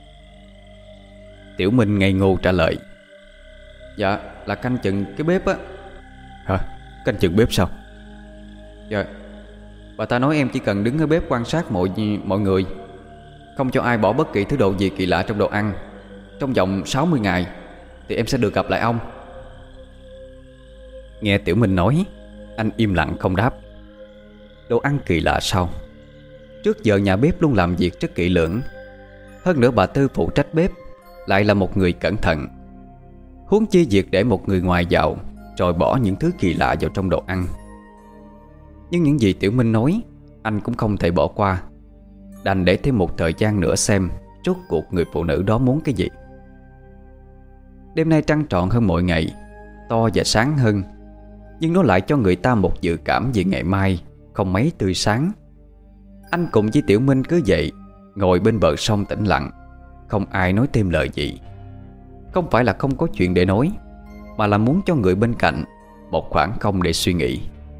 Tiểu Minh ngây ngô trả lời: Dạ là canh chừng cái bếp á. Hả? Canh chừng bếp sao? Dạ, bà ta nói em chỉ cần đứng ở bếp quan sát mọi người, không cho ai bỏ bất kỳ thứ đồ gì kỳ lạ trong đồ ăn, trong vòng 60 ngày thì em sẽ được gặp lại ông. Nghe Tiểu Minh nói, anh im lặng không đáp. Đồ ăn kỳ lạ sao? Trước giờ nhà bếp luôn làm việc rất kỹ lưỡng. Hơn nữa bà Tư phụ trách bếp lại là một người cẩn thận. Huống chi việc để một người ngoài vào rồi bỏ những thứ kỳ lạ vào trong đồ ăn. Nhưng những gì Tiểu Minh nói anh cũng không thể bỏ qua, đành để thêm một thời gian nữa xem rốt cuộc người phụ nữ đó muốn cái gì. Đêm nay trăng tròn hơn mọi ngày, to và sáng hơn, nhưng nó lại cho người ta một dự cảm về ngày mai không mấy tươi sáng. Anh cùng với Tiểu Minh cứ vậy ngồi bên bờ sông tĩnh lặng, không ai nói thêm lời gì. Không phải là không có chuyện để nói, mà là muốn cho người bên cạnh một khoảng không để suy nghĩ.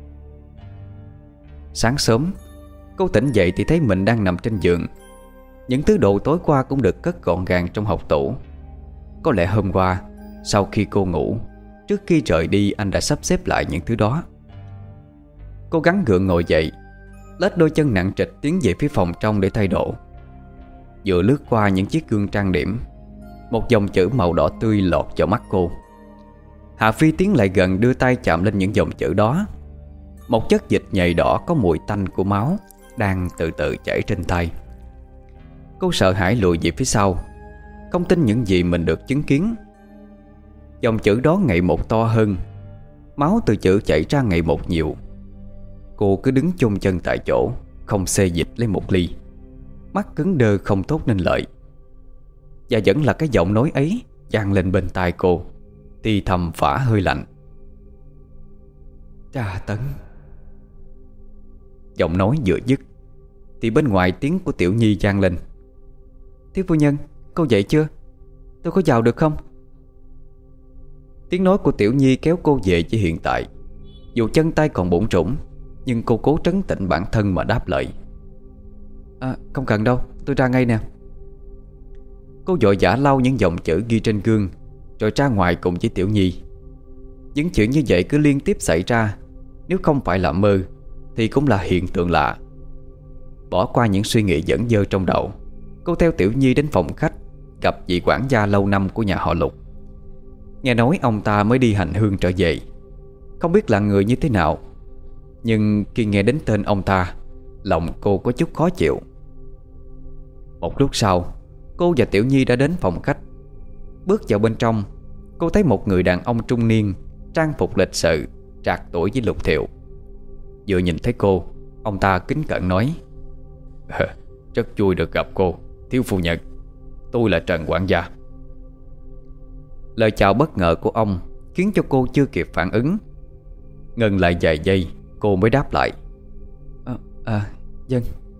Sáng sớm, cô tỉnh dậy thì thấy mình đang nằm trên giường. Những thứ đồ tối qua cũng được cất gọn gàng trong hộc tủ. Có lẽ hôm qua, sau khi cô ngủ, trước khi rời đi anh đã sắp xếp lại những thứ đó. Cô gắng gượng ngồi dậy, lết đôi chân nặng trịch tiến về phía phòng trong để thay đồ. Vừa lướt qua những chiếc gương trang điểm, một dòng chữ màu đỏ tươi lọt vào mắt cô. Hạ Phi tiến lại gần đưa tay chạm lên những dòng chữ đó. Một chất dịch nhầy đỏ có mùi tanh của máu đang từ từ chảy trên tay. Cô sợ hãi lùi về phía sau, không tin những gì mình được chứng kiến. Dòng chữ đó ngày một to hơn, máu từ chữ chảy ra ngày một nhiều. Cô cứ đứng chôn chân tại chỗ, không xê dịch lấy một ly, mắt cứng đơ không thốt nên lời. Và vẫn là cái giọng nói ấy vang lên bên tai cô, thì thầm phả hơi lạnh: Tra tấn. Giọng nói vừa dứt thì bên ngoài tiếng của Tiểu Nhi vang lên: Thiếu phu nhân, cô dậy chưa? Tôi có vào được không? Tiếng nói của Tiểu Nhi kéo cô về với hiện tại. Dù chân tay còn bủn rủn, nhưng cô cố trấn tĩnh bản thân mà đáp lời: Không cần đâu, tôi ra ngay nè. Cô vội vã lau những dòng chữ ghi trên gương, rồi ra ngoài cùng với Tiểu Nhi. Những chuyện như vậy cứ liên tiếp xảy ra, nếu không phải là mơ thì cũng là hiện tượng lạ. Bỏ qua những suy nghĩ dởn dơ trong đầu, cô theo Tiểu Nhi đến phòng khách, gặp vị quản gia lâu năm của nhà họ Lục. Nghe nói ông ta mới đi hành hương trở về, không biết là người như thế nào. Nhưng khi nghe đến tên ông ta, lòng cô có chút khó chịu. Một lúc sau, cô và Tiểu Nhi đã đến phòng khách. Bước vào bên trong, cô thấy một người đàn ông trung niên, trang phục lịch sự, trạc tuổi với Lục Thiệu. Vừa nhìn thấy cô, ông ta kính cẩn nói: Rất vui được gặp cô, thiếu phu nhân. Tôi là Trần quản gia. Lời chào bất ngờ của ông khiến cho cô chưa kịp phản ứng. Ngừng lại vài giây, cô mới đáp lại: Vâng.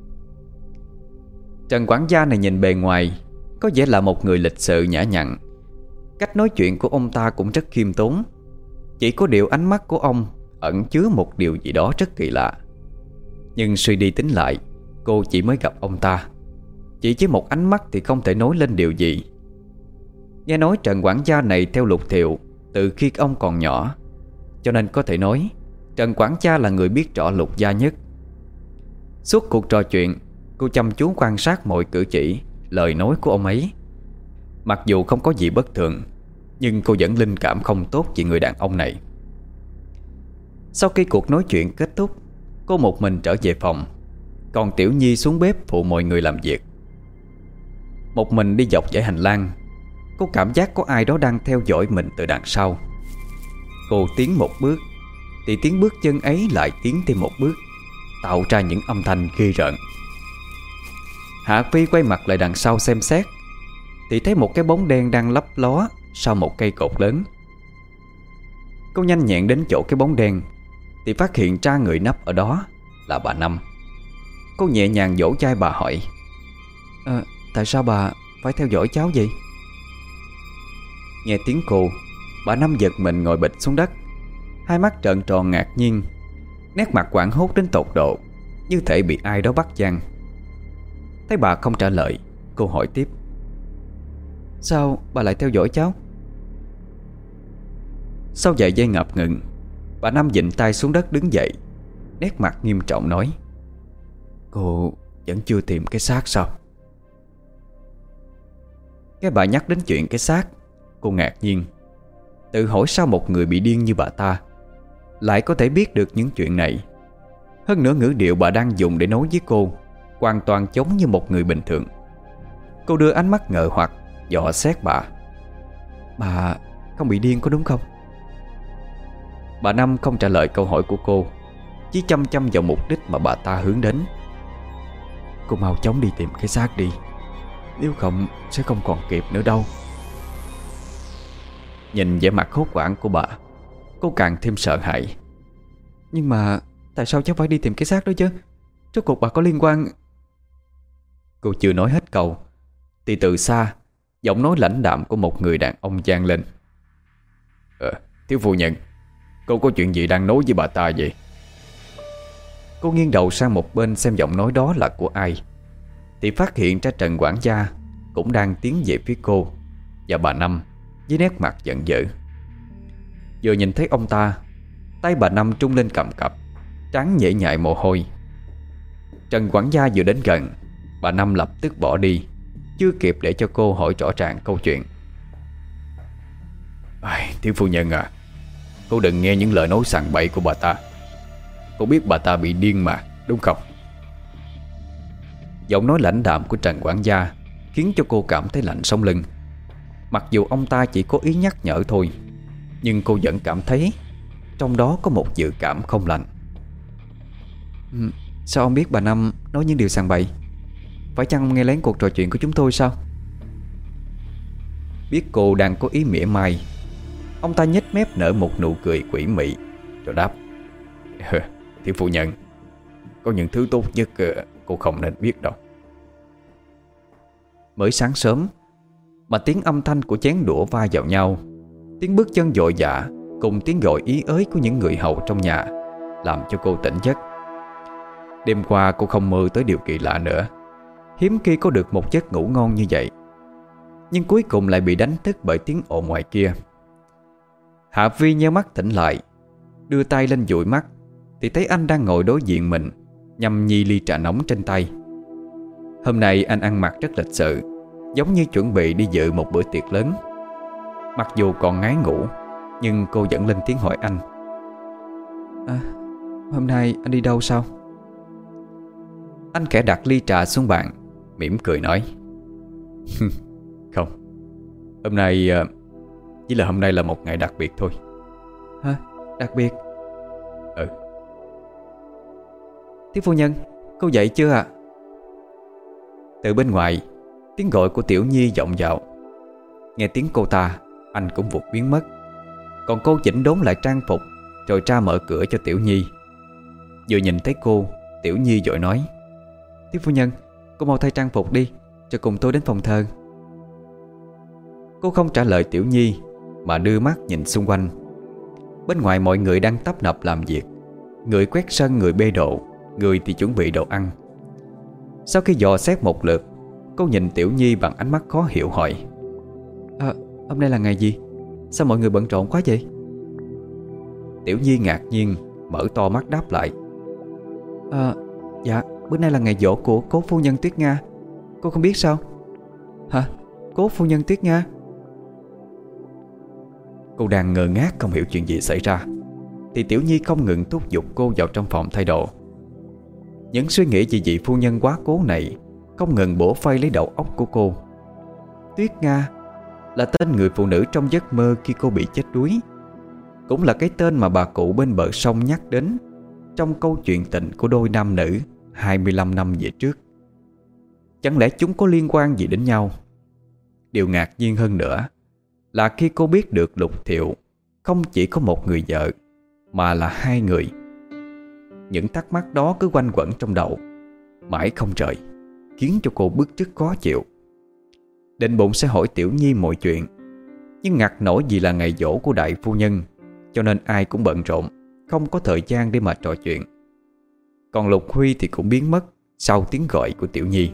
Trần quản gia này nhìn bề ngoài có vẻ là một người lịch sự nhã nhặn. Cách nói chuyện của ông ta cũng rất khiêm tốn. Chỉ có điều ánh mắt của ông ẩn chứa một điều gì đó rất kỳ lạ. Nhưng suy đi tính lại, cô chỉ mới gặp ông ta, chỉ với một ánh mắt thì không thể nói lên điều gì. Nghe nói Trần quản gia này theo Lục Thiệu từ khi ông còn nhỏ, cho nên có thể nói Trần quản gia là người biết rõ Lục gia nhất. Suốt cuộc trò chuyện, cô chăm chú quan sát mọi cử chỉ, lời nói của ông ấy. Mặc dù không có gì bất thường, nhưng cô vẫn linh cảm không tốt về người đàn ông này. Sau khi cuộc nói chuyện kết thúc, cô một mình trở về phòng, còn Tiểu Nhi xuống bếp phụ mọi người làm việc. Một mình đi dọc dãy hành lang, cô cảm giác có ai đó đang theo dõi mình từ đằng sau. Cô tiến một bước thì tiếng bước chân ấy lại tiến thêm một bước, tạo ra những âm thanh ghê rợn. Hạ Phi quay mặt lại đằng sau xem xét thì thấy một cái bóng đen đang lấp ló sau một cây cột lớn. Cô nhanh nhẹn đến chỗ cái bóng đen thì phát hiện ra người nấp ở đó là bà Năm. Cô nhẹ nhàng vỗ vai bà hỏi: Tại sao bà phải theo dõi cháu vậy? Nghe tiếng cô, bà Năm giật mình ngồi bịch xuống đất, hai mắt trợn tròn ngạc nhiên, nét mặt hoảng hốt đến tột độ, như thể bị ai đó bắt gian. Thấy bà không trả lời, cô hỏi tiếp: Sao bà lại theo dõi cháu? Sau vài giây ngập ngừng, bà Năm vịn tay xuống đất đứng dậy, nét mặt nghiêm trọng nói: Cô vẫn chưa tìm cái xác sao? Nghe bà nhắc đến chuyện cái xác, cô ngạc nhiên, tự hỏi sao một người bị điên như bà ta lại có thể biết được những chuyện này. Hơn nữa ngữ điệu bà đang dùng để nói với cô hoàn toàn giống như một người bình thường. Cô đưa ánh mắt ngờ hoặc dò xét bà: Bà không bị điên có đúng không? Bà Năm không trả lời câu hỏi của cô, chỉ chăm chăm vào mục đích mà bà ta hướng đến. Cô mau chóng đi tìm cái xác đi, nếu không sẽ không còn kịp nữa đâu. Nhìn vẻ mặt hốt hoảng của bà, cô càng thêm sợ hãi. Nhưng mà tại sao cháu phải đi tìm cái xác đó chứ? Rốt cuộc bà có liên quan? Cô chưa nói hết câu thì từ xa, giọng nói lãnh đạm của một người đàn ông vang lên: Thiếu phu nhân, cô có chuyện gì đang nói với bà ta vậy? Cô nghiêng đầu sang một bên xem giọng nói đó là của ai, thì phát hiện ra Trần quản gia cũng đang tiến về phía cô và bà Năm với nét mặt giận dữ. Vừa nhìn thấy ông ta, tay bà Năm trung lên cầm cập, trán nhễ nhại mồ hôi. Trần quản gia vừa đến gần, bà Năm lập tức bỏ đi, chưa kịp để cho cô hỏi rõ ràng câu chuyện. Thiếu phu nhân à, cô đừng nghe những lời nói sằng bậy của bà ta. Cô biết bà ta bị điên mà, đúng không? Giọng nói lãnh đạm của Trần quản gia khiến cho cô cảm thấy lạnh sống lưng. Mặc dù ông ta chỉ có ý nhắc nhở thôi, nhưng cô vẫn cảm thấy trong đó có một dự cảm không lành. Sao ông biết bà Năm nói những điều sằng bậy? Phải chăng nghe lén cuộc trò chuyện của chúng tôi sao? Biết cô đang có ý mỉa mai, ông ta nhếch mép nở một nụ cười quỷ mị rồi đáp: Thiếu phu nhân, có những thứ tốt nhất cô không nên biết đâu. Mới sáng sớm mà tiếng âm thanh của chén đũa va vào nhau, tiếng bước chân vội vã cùng tiếng gọi ý ới của những người hầu trong nhà làm cho cô tỉnh giấc. Đêm qua cô không mơ tới điều kỳ lạ nữa, hiếm khi có được một giấc ngủ ngon như vậy. Nhưng cuối cùng lại bị đánh thức bởi tiếng ồn ngoài kia. Hạ Vi nheo mắt tỉnh lại, đưa tay lên dụi mắt thì thấy anh đang ngồi đối diện mình, nhâm nhi ly trà nóng trên tay. Hôm nay anh ăn mặc rất lịch sự, giống như chuẩn bị đi dự một bữa tiệc lớn. Mặc dù còn ngái ngủ, nhưng cô vẫn lên tiếng hỏi anh: Hôm nay anh đi đâu sao? Anh khẽ đặt ly trà xuống bàn, mỉm cười nói: Không, hôm nay chỉ là hôm nay là một ngày đặc biệt thôi. Hả? Đặc biệt? Ừ. Thiếu phu nhân, cô dậy chưa ạ? Từ bên ngoài, tiếng gọi của Tiểu Nhi vọng vào. Nghe tiếng cô ta, anh cũng vụt biến mất. Còn cô chỉnh đốn lại trang phục rồi ra mở cửa cho Tiểu Nhi. Vừa nhìn thấy cô, Tiểu Nhi vội nói: Thiếu phu nhân, cô mau thay trang phục đi, rồi cùng tôi đến phòng thờ. Cô không trả lời Tiểu Nhi mà đưa mắt nhìn xung quanh. Bên ngoài mọi người đang tấp nập làm việc, người quét sân, người bê đồ, người thì chuẩn bị đồ ăn. Sau khi dò xét một lượt, cô nhìn Tiểu Nhi bằng ánh mắt khó hiểu hỏi: Hôm nay là ngày gì? Sao mọi người bận rộn quá vậy? Tiểu Nhi ngạc nhiên mở to mắt đáp lại: Dạ, bữa nay là ngày giỗ của cố phu nhân Tuyết Nga. Cô không biết sao? Hả? Cố phu nhân Tuyết Nga? Cô đang ngơ ngác không hiểu chuyện gì xảy ra, thì Tiểu Nhi không ngừng thúc giục cô vào trong phòng thay đồ. Những suy nghĩ về vị phu nhân quá cố này không ngừng bổ phây lấy đầu óc của cô. Tuyết Nga là tên người phụ nữ trong giấc mơ khi cô bị chết đuối. cũng là cái tên mà bà cụ bên bờ sông nhắc đến trong câu chuyện tình của đôi nam nữ 25 năm về trước. Chẳng lẽ chúng có liên quan gì đến nhau? Điều ngạc nhiên hơn nữa là khi cô biết được Lục Thiệu không chỉ có một người vợ mà là hai người. Những thắc mắc đó cứ quanh quẩn trong đầu mãi không rời, khiến cho cô bứt rứt khó chịu. Định bụng sẽ hỏi Tiểu Nhi mọi chuyện, nhưng ngặt nổi vì là ngày giỗ của đại phu nhân, cho nên ai cũng bận rộn, không có thời gian để mà trò chuyện. Còn Lục Huy thì cũng biến mất sau tiếng gọi của Tiểu Nhi.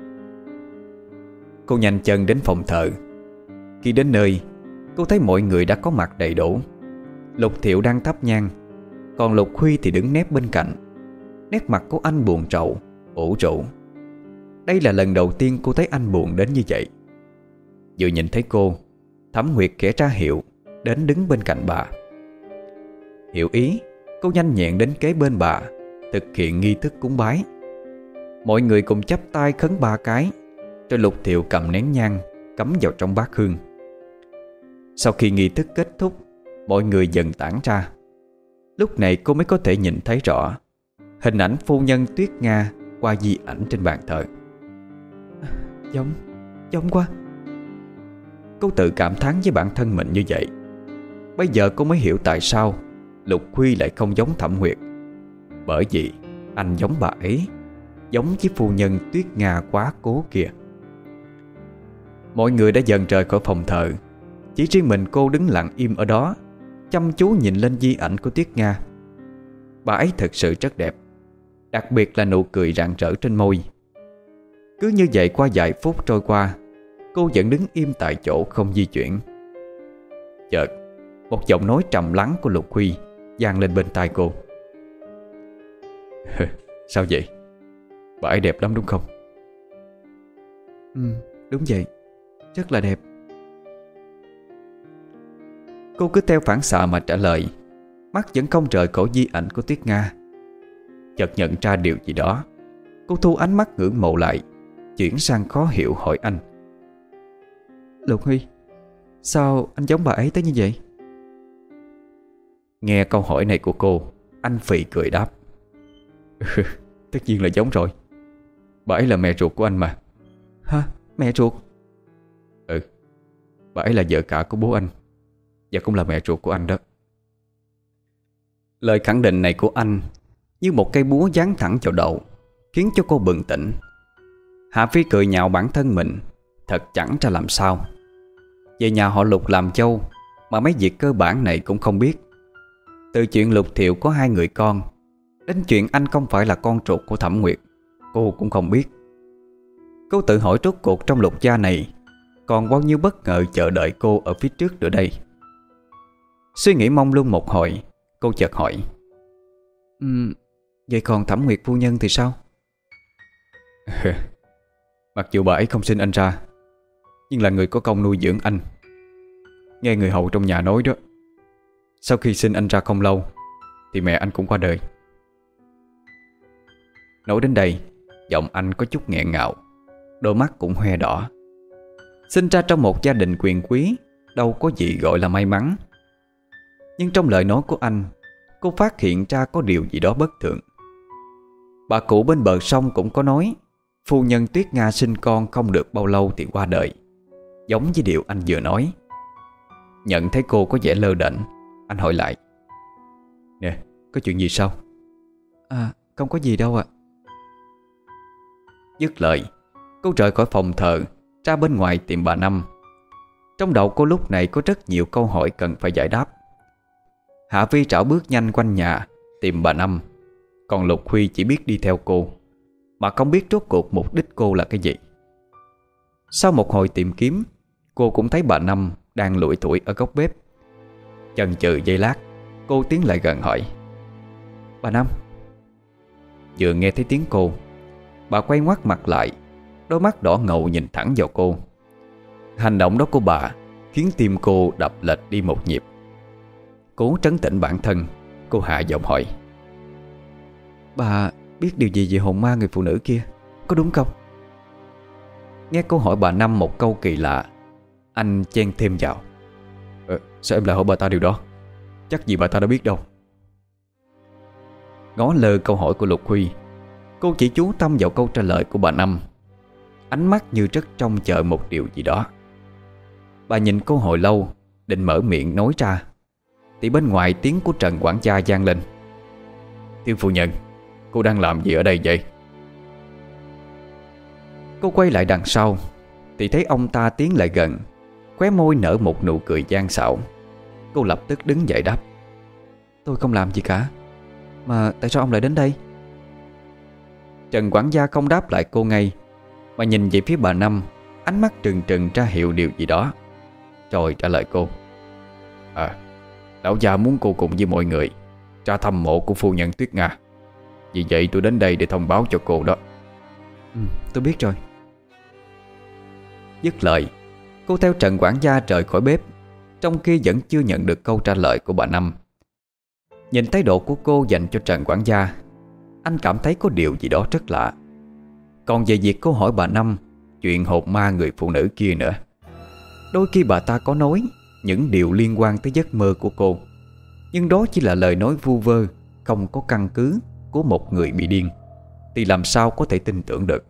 Cô nhanh chân đến phòng thờ. Khi đến nơi, cô thấy mọi người đã có mặt đầy đủ. Lục Thiệu đang thắp nhang, còn Lục Huy thì đứng nép bên cạnh. Nét mặt của anh buồn rầu, ủ rũ. Đây là lần đầu tiên cô thấy anh buồn đến như vậy. Vừa nhìn thấy cô, Thẩm Nguyệt khẽ ra hiệu đến đứng bên cạnh bà. Hiểu ý, cô nhanh nhẹn đến kế bên bà, thực hiện nghi thức cúng bái. Mọi người cùng chắp tay khấn 3 cái, rồi Lục Thiệu cầm nén nhang cắm vào trong bát hương. Sau khi nghi thức kết thúc, mọi người dần tản ra. Lúc này cô mới có thể nhìn thấy rõ hình ảnh phu nhân Tuyết Nga qua di ảnh trên bàn thờ. Giống quá. Cô tự cảm thán với bản thân mình như vậy. Bây giờ cô mới hiểu tại sao Lục Huy lại không giống Thẩm Nguyệt. Bởi vì anh giống bà ấy, giống với phu nhân Tuyết Nga quá cố kìa. Mọi người đã dần rời khỏi phòng thờ. Chỉ riêng mình cô đứng lặng im ở đó, chăm chú nhìn lên di ảnh của Tuyết Nga. Bà ấy thật sự rất đẹp, đặc biệt là nụ cười rạng rỡ trên môi. Cứ như vậy qua vài phút trôi qua, cô vẫn đứng im tại chỗ không di chuyển. Chợt một giọng nói trầm lắng của Lục Huy vang lên bên tai cô. Sao vậy? Bà ấy đẹp lắm đúng không? Đúng vậy, rất là đẹp. Cô cứ theo phản xạ mà trả lời, mắt vẫn không rời khỏi di ảnh của Tuyết Nga. Chợt nhận ra điều gì đó, cô thu ánh mắt ngưỡng mộ lại, chuyển sang khó hiểu hỏi anh. Lục Huy, sao anh giống bà ấy tới như vậy? Nghe câu hỏi này của cô, anh phì cười đáp. Tất nhiên là giống rồi. Bà ấy là mẹ ruột của anh mà. Hả? Mẹ ruột? Ừ, bà ấy là vợ cả của bố anh, và cũng là mẹ ruột của anh đó. Lời khẳng định này của anh như một cây búa giáng thẳng vào đầu, khiến cho cô bừng tỉnh. Hạ Phi cười nhạo bản thân mình, thật chẳng ra làm sao. Về nhà họ Lục làm dâu mà mấy việc cơ bản này cũng không biết. Từ chuyện Lục Thiệu có 2 người con đến chuyện anh không phải là con ruột của Thẩm Nguyệt, cô cũng không biết. Cô tự hỏi rốt cuộc trong Lục gia này còn bao nhiêu bất ngờ chờ đợi cô ở phía trước nữa đây. Suy nghĩ mông lung một hồi, cô chợt hỏi. Vậy còn Thẩm Nguyệt phu nhân thì sao? Mặc dù bà ấy không sinh anh ra, nhưng là người có công nuôi dưỡng anh. Nghe người hầu trong nhà nói đó, sau khi sinh anh ra không lâu thì mẹ anh cũng qua đời. Nói đến đây, giọng anh có chút nghẹn ngào, đôi mắt cũng hoe đỏ. Sinh ra trong một gia đình quyền quý đâu có gì gọi là may mắn. Nhưng trong lời nói của anh, cô phát hiện ra có điều gì đó bất thường. Bà cụ bên bờ sông cũng có nói phu nhân Tuyết Nga sinh con không được bao lâu thì qua đời, giống với điều anh vừa nói. Nhận thấy cô có vẻ lơ đễnh, anh hỏi lại. Nè, có chuyện gì sao? Không có gì đâu ạ. Dứt lời, cô rời khỏi phòng thờ, ra bên ngoài tìm bà Năm. Trong đầu cô lúc này có rất nhiều câu hỏi cần phải giải đáp. Hạ Vi trảo bước nhanh quanh nhà tìm bà Năm, còn Lục Huy chỉ biết đi theo cô, mà không biết rốt cuộc mục đích cô là cái gì. Sau một hồi tìm kiếm, cô cũng thấy bà Năm đang lủi thủi ở góc bếp. Chần chừ giây lát, cô tiến lại gần hỏi. Bà Năm. Vừa nghe thấy tiếng cô, bà quay ngoắt mặt lại, đôi mắt đỏ ngầu nhìn thẳng vào cô. Hành động đó của bà khiến tim cô đập lệch đi một nhịp. Cố trấn tĩnh bản thân, cô hạ giọng hỏi. Bà biết điều gì về hồn ma người phụ nữ kia, có đúng không? Nghe câu hỏi bà Năm một câu kỳ lạ, anh chen thêm vào. Sao em lại hỏi bà ta điều đó? Chắc gì bà ta đã biết đâu. Ngó lơ câu hỏi của Lục Huy, cô chỉ chú tâm vào câu trả lời của bà Năm, ánh mắt như rất trông chờ một điều gì đó. Bà nhìn cô hồi lâu, định mở miệng nói ra, thì bên ngoài tiếng của Trần quản gia vang lên. Thiếu phu nhân, cô đang làm gì ở đây vậy? Cô quay lại đằng sau thì thấy ông ta tiến lại gần, khóe môi nở một nụ cười gian xảo. Cô lập tức đứng dậy đáp. Tôi không làm gì cả. Mà tại sao ông lại đến đây? Trần quản gia không đáp lại cô ngay, mà nhìn về phía bà Năm, ánh mắt trừng trừng ra hiệu điều gì đó, rồi trả lời cô. Lão già muốn cô cùng với mọi người ra thăm mộ của phu nhân Tuyết Nga. Vì vậy tôi đến đây để thông báo cho cô đó. Tôi biết rồi. Dứt lời, cô theo Trần quản gia rời khỏi bếp, trong khi vẫn chưa nhận được câu trả lời của bà Năm. Nhìn thái độ của cô dành cho Trần quản gia, anh cảm thấy có điều gì đó rất lạ. Còn về việc cô hỏi bà Năm chuyện hồn ma người phụ nữ kia nữa, đôi khi bà ta có nói những điều liên quan tới giấc mơ của cô, nhưng đó chỉ là lời nói vu vơ, không có căn cứ của một người bị điên, thì làm sao có thể tin tưởng được.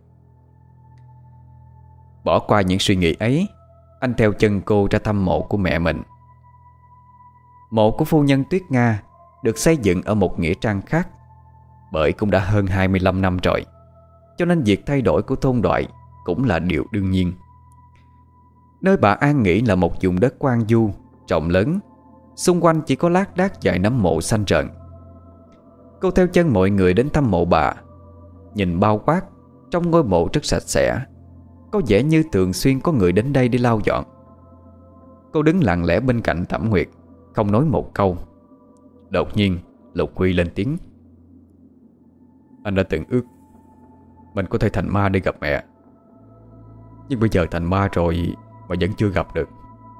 Bỏ qua những suy nghĩ ấy, anh theo chân cô ra thăm mộ của mẹ mình. Mộ của phu nhân Tuyết Nga được xây dựng ở một nghĩa trang khác, bởi cũng đã hơn 25 năm rồi, cho nên việc thay đổi của thôn đoại cũng là điều đương nhiên. Nơi bà an nghỉ là một vùng đất hoang vu, rộng lớn, xung quanh chỉ có lác đác vài nấm mộ xanh rợn. Cô theo chân mọi người đến thăm mộ bà. Nhìn bao quát, trong ngôi mộ rất sạch sẽ, có vẻ như thường xuyên có người đến đây để lau dọn. Cô đứng lặng lẽ bên cạnh Thẩm Nguyệt, không nói một câu. Đột nhiên Lục Huy lên tiếng. Anh đã từng ước mình có thể thành ma để gặp mẹ, nhưng bây giờ thành ma rồi mà vẫn chưa gặp được.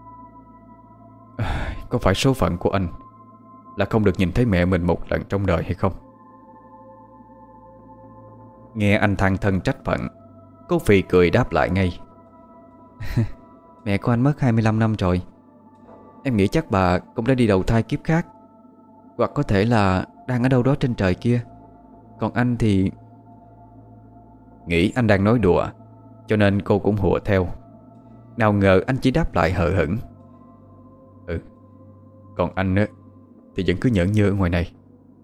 Có phải số phận của anh là không được nhìn thấy mẹ mình một lần trong đời hay không? Nghe anh than thân trách phận, cô phì cười đáp lại ngay. Mẹ của anh mất 25 năm rồi. Em nghĩ chắc bà cũng đã đi đầu thai kiếp khác, hoặc có thể là đang ở đâu đó trên trời kia. Còn anh thì... Nghĩ anh đang nói đùa, cho nên cô cũng hùa theo. Nào ngờ anh chỉ đáp lại hờ hững. Còn anh á thì vẫn cứ nhởn nhơ ở ngoài này.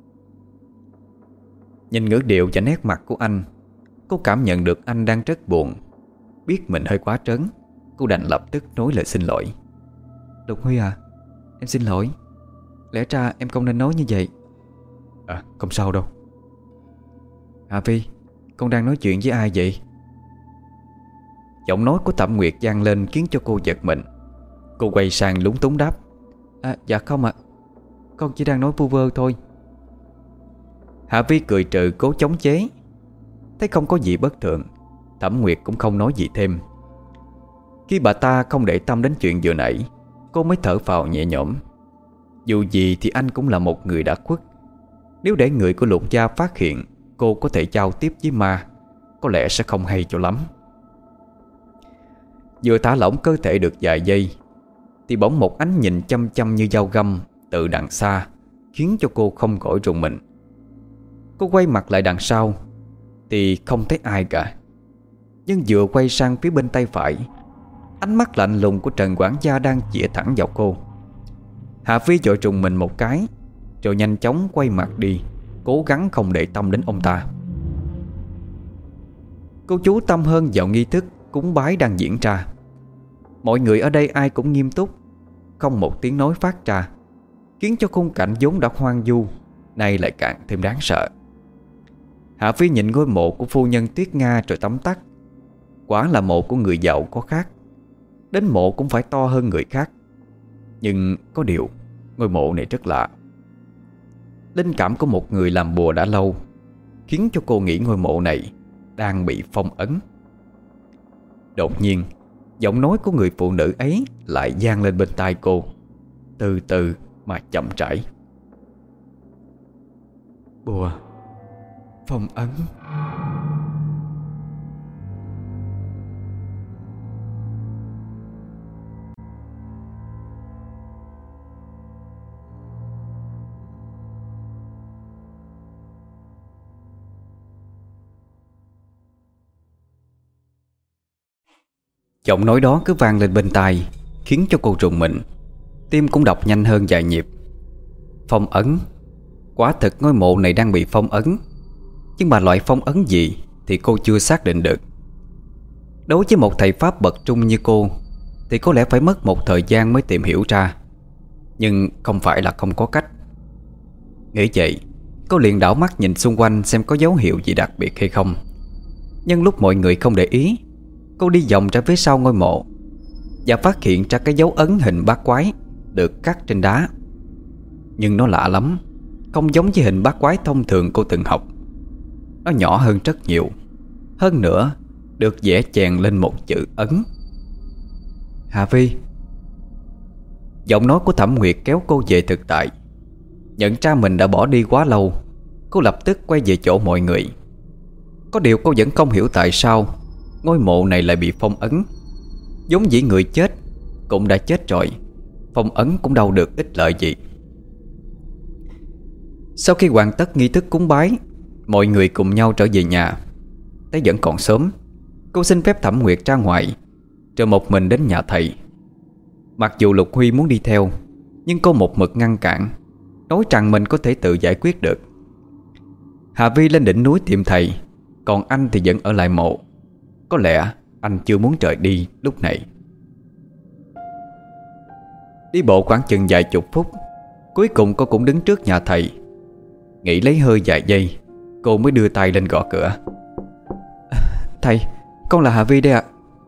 Nhìn ngữ điệu và nét mặt của anh, cô cảm nhận được anh đang rất buồn. Biết mình hơi quá trớn, cô đành lập tức nói lời xin lỗi. Lục Huy à, em xin lỗi. Lẽ ra em không nên nói như vậy. Không sao đâu. Hà Vi, con đang nói chuyện với ai vậy? Giọng nói của Thẩm Nguyệt vang lên khiến cho cô giật mình. Cô quay sang lúng túng đáp. Dạ không ạ, con chỉ đang nói vu vơ thôi. Hạ Vi cười trừ cố chống chế. Thấy không có gì bất thường, Thẩm Nguyệt cũng không nói gì thêm. Khi bà ta không để tâm đến chuyện vừa nãy, cô mới thở phào nhẹ nhõm. Dù gì thì anh cũng là một người đã khuất. Nếu để người của Lục gia phát hiện cô có thể giao tiếp với ma, có lẽ sẽ không hay cho lắm. Vừa thả lỏng cơ thể được vài giây, thì bỗng một ánh nhìn chăm chăm như dao găm từ đằng xa khiến cho cô không khỏi rùng mình. Cô quay mặt lại đằng sau thì không thấy ai cả. Nhưng vừa quay sang phía bên tay phải, ánh mắt lạnh lùng của Trần quản gia đang chĩa thẳng vào cô. Hạ Phi vội trùng mình một cái, rồi nhanh chóng quay mặt đi, cố gắng không để tâm đến ông ta. Cô chú tâm hơn vào nghi thức cúng bái đang diễn ra. Mọi người ở đây ai cũng nghiêm túc, không một tiếng nói phát ra, khiến cho khung cảnh vốn đã hoang vu nay lại càng thêm đáng sợ. Hạ Phi nhìn ngôi mộ của phu nhân Tuyết Nga rồi tấm tắc. Quả là mộ của người giàu có khác, đến mộ cũng phải to hơn người khác. Nhưng có điều, ngôi mộ này rất lạ. Linh cảm của một người làm bùa đã lâu khiến cho cô nghĩ ngôi mộ này đang bị phong ấn. Đột nhiên, giọng nói của người phụ nữ ấy lại vang lên bên tai cô, từ từ mà chậm rãi. Bùa phong ấn. Giọng nói đó cứ vang lên bên tai, khiến cho cô rùng mình. Tim cũng đập nhanh hơn vài nhịp. Phong ấn. Quả thực ngôi mộ này đang bị phong ấn. Nhưng mà loại phong ấn gì thì cô chưa xác định được. Đối với một thầy Pháp bậc trung như cô thì có lẽ phải mất một thời gian mới tìm hiểu ra. Nhưng không phải là không có cách. Nghĩ vậy, cô liền đảo mắt nhìn xung quanh xem có dấu hiệu gì đặc biệt hay không. Nhưng lúc mọi người không để ý, cô đi vòng ra phía sau ngôi mộ và phát hiện ra cái dấu ấn hình bát quái được cắt trên đá. Nhưng nó lạ lắm, không giống với hình bát quái thông thường cô từng học. Nó nhỏ hơn rất nhiều. Hơn nữa, được vẽ chèn lên một chữ ấn. Hà Vi. Giọng nói của Thẩm Nguyệt kéo cô về thực tại. Nhận ra mình đã bỏ đi quá lâu, cô lập tức quay về chỗ mọi người. Có điều cô vẫn không hiểu tại sao ngôi mộ này lại bị phong ấn. Giống dĩ người chết cũng đã chết rồi, phong ấn cũng đâu được ích lợi gì. Sau khi hoàn tất nghi thức cúng bái, mọi người cùng nhau trở về nhà. Thấy vẫn còn sớm, cô xin phép Thẩm Nguyệt ra ngoài, rồi một mình đến nhà thầy. Mặc dù Lục Huy muốn đi theo, nhưng cô một mực ngăn cản, nói rằng mình có thể tự giải quyết được. Hà Vi lên đỉnh núi tìm thầy, còn anh thì vẫn ở lại mộ. Có lẽ anh chưa muốn rời đi lúc này. Đi bộ khoảng chừng vài chục phút, cuối cùng cô cũng đứng trước nhà thầy. Nghĩ lấy hơi vài giây, cô mới đưa tay lên gõ cửa. Thầy, con là Hà Vi đây ạ.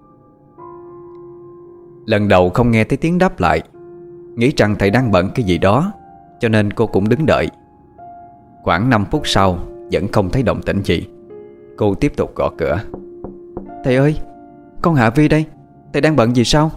Lần đầu không nghe thấy tiếng đáp lại, nghĩ rằng thầy đang bận cái gì đó, cho nên cô cũng đứng đợi. Khoảng 5 phút sau vẫn không thấy động tĩnh gì. Cô tiếp tục gõ cửa. Thầy ơi, con Hà Vi đây. Thầy đang bận gì sao?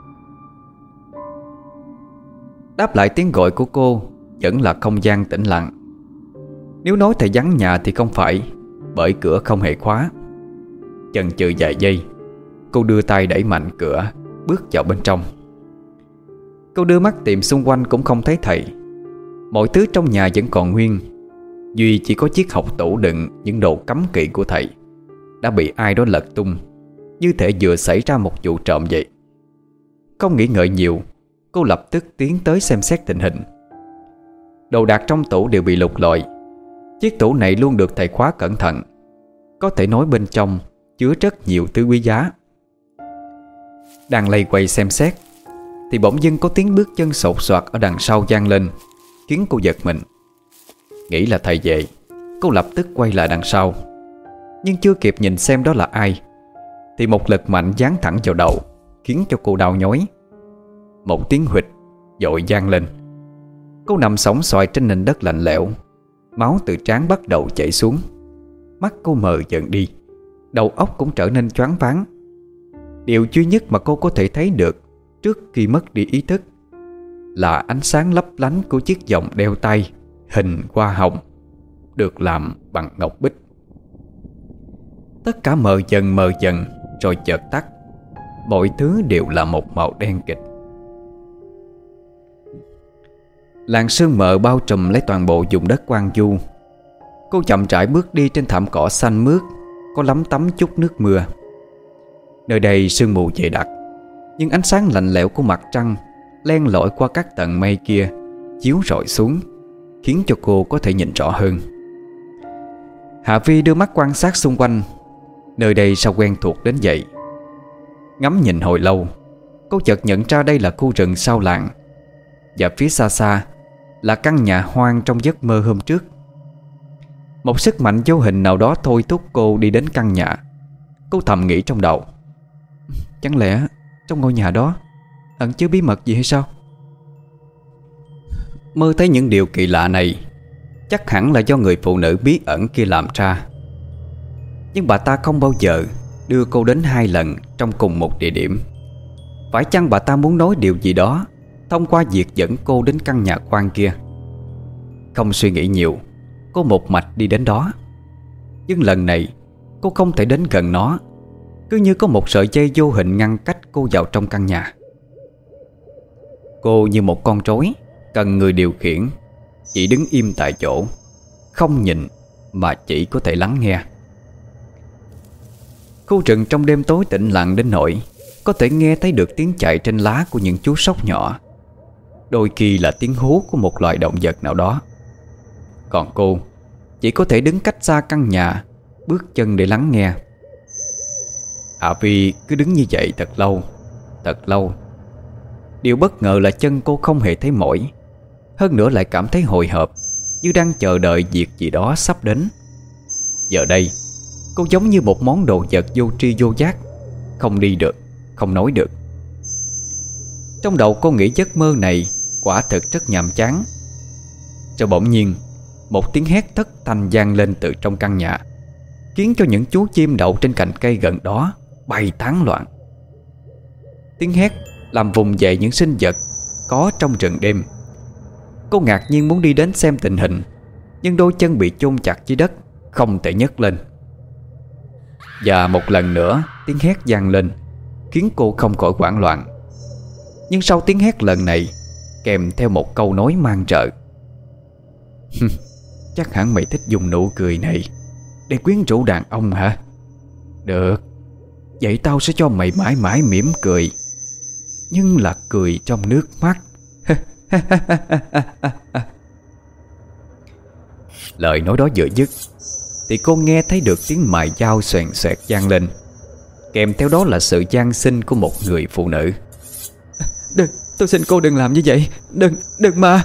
Đáp lại tiếng gọi của cô vẫn là không gian tĩnh lặng. Nếu nói thầy vắng nhà thì không phải, bởi cửa không hề khóa. Chần chừ vài giây, cô đưa tay đẩy mạnh cửa, bước vào bên trong. Cô đưa mắt tìm xung quanh cũng không thấy thầy. Mọi thứ trong nhà vẫn còn nguyên, duy chỉ có chiếc hộc tủ đựng những đồ cấm kỵ của thầy đã bị ai đó lật tung, như thể vừa xảy ra một vụ trộm vậy. Không nghĩ ngợi nhiều, cô lập tức tiến tới xem xét tình hình. Đồ đạc trong tủ đều bị lục lọi. Chiếc tủ này luôn được thầy khóa cẩn thận, có thể nói bên trong chứa rất nhiều thứ quý giá. Đang lây quay xem xét thì bỗng dưng có tiếng bước chân sột soạt ở đằng sau vang lên, khiến cô giật mình. Nghĩ là thầy về, cô lập tức quay lại đằng sau. Nhưng chưa kịp nhìn xem đó là ai thì một lực mạnh giáng thẳng vào đầu, khiến cho cô đau nhói. Một tiếng huỵch dội vang lên. Cô nằm sõng soài trên nền đất lạnh lẽo. Máu từ trán bắt đầu chảy xuống. Mắt cô mờ dần đi, đầu óc cũng trở nên choáng váng. Điều duy nhất mà cô có thể thấy được trước khi mất đi ý thức là ánh sáng lấp lánh của chiếc vòng đeo tay hình hoa hồng, được làm bằng ngọc bích. Tất cả mờ dần rồi chợt tắt. Mọi thứ đều là một màu đen kịt. Làn sương mờ bao trùm lấy toàn bộ vùng đất hoang vu. Cô chậm rãi bước đi trên thảm cỏ xanh mướt, có lấm tấm chút nước mưa. Nơi đây sương mù dày đặc, nhưng ánh sáng lạnh lẽo của mặt trăng len lỏi qua các tầng mây kia, chiếu rọi xuống, khiến cho cô có thể nhìn rõ hơn. Hạ Vi đưa mắt quan sát xung quanh. Nơi đây sao quen thuộc đến vậy. Ngắm nhìn hồi lâu, cô chợt nhận ra đây là khu rừng sau làng, và phía xa xa là căn nhà hoang trong giấc mơ hôm trước. Một sức mạnh vô hình nào đó thôi thúc cô đi đến căn nhà. Cô thầm nghĩ trong đầu, chẳng lẽ trong ngôi nhà đó ẩn chứa bí mật gì hay sao? Mơ thấy những điều kỳ lạ này chắc hẳn là do người phụ nữ bí ẩn kia làm ra. Nhưng bà ta không bao giờ đưa cô đến 2 lần trong cùng một địa điểm. Phải chăng bà ta muốn nói điều gì đó thông qua việc dẫn cô đến căn nhà quan kia? Không suy nghĩ nhiều, cô một mạch đi đến đó. Nhưng lần này cô không thể đến gần nó, cứ như có một sợi dây vô hình ngăn cách cô vào trong căn nhà. Cô như một con rối cần người điều khiển, chỉ đứng im tại chỗ, không nhìn mà chỉ có thể lắng nghe. Khu rừng trong đêm tối tĩnh lặng đến nỗi có thể nghe thấy được tiếng chạy trên lá của những chú sóc nhỏ, đôi khi là tiếng hú của một loài động vật nào đó. Còn cô chỉ có thể đứng cách xa căn nhà, bước chân để lắng nghe. Hạ Vi cứ đứng như vậy thật lâu, thật lâu. Điều bất ngờ là chân cô không hề thấy mỏi, hơn nữa lại cảm thấy hồi hộp, như đang chờ đợi việc gì đó sắp đến. Giờ đây cô giống như một món đồ vật vô tri vô giác, không đi được, không nói được. Trong đầu cô nghĩ giấc mơ này quả thực rất nhàm chán. Rồi bỗng nhiên một tiếng hét thất thanh vang lên từ trong căn nhà, khiến cho những chú chim đậu trên cành cây gần đó bay tán loạn. Tiếng hét làm vùng dậy những sinh vật có trong rừng đêm. Cô ngạc nhiên muốn đi đến xem tình hình, nhưng đôi chân bị chôn chặt dưới đất, không thể nhấc lên. Và một lần nữa tiếng hét vang lên, khiến cô không khỏi hoảng loạn. Nhưng sau tiếng hét lần này kèm theo một câu nói mang rợ: chắc hẳn mày thích dùng nụ cười này để quyến rũ đàn ông hả? Được, vậy tao sẽ cho mày mãi mãi mỉm cười, nhưng là cười trong nước mắt. Lời nói đó vừa dứt thì cô nghe thấy được tiếng mài dao xoèn xoẹt vang lên, kèm theo đó là sự van xin của một người phụ nữ. Đừng, tôi xin cô đừng làm như vậy. Đừng mà.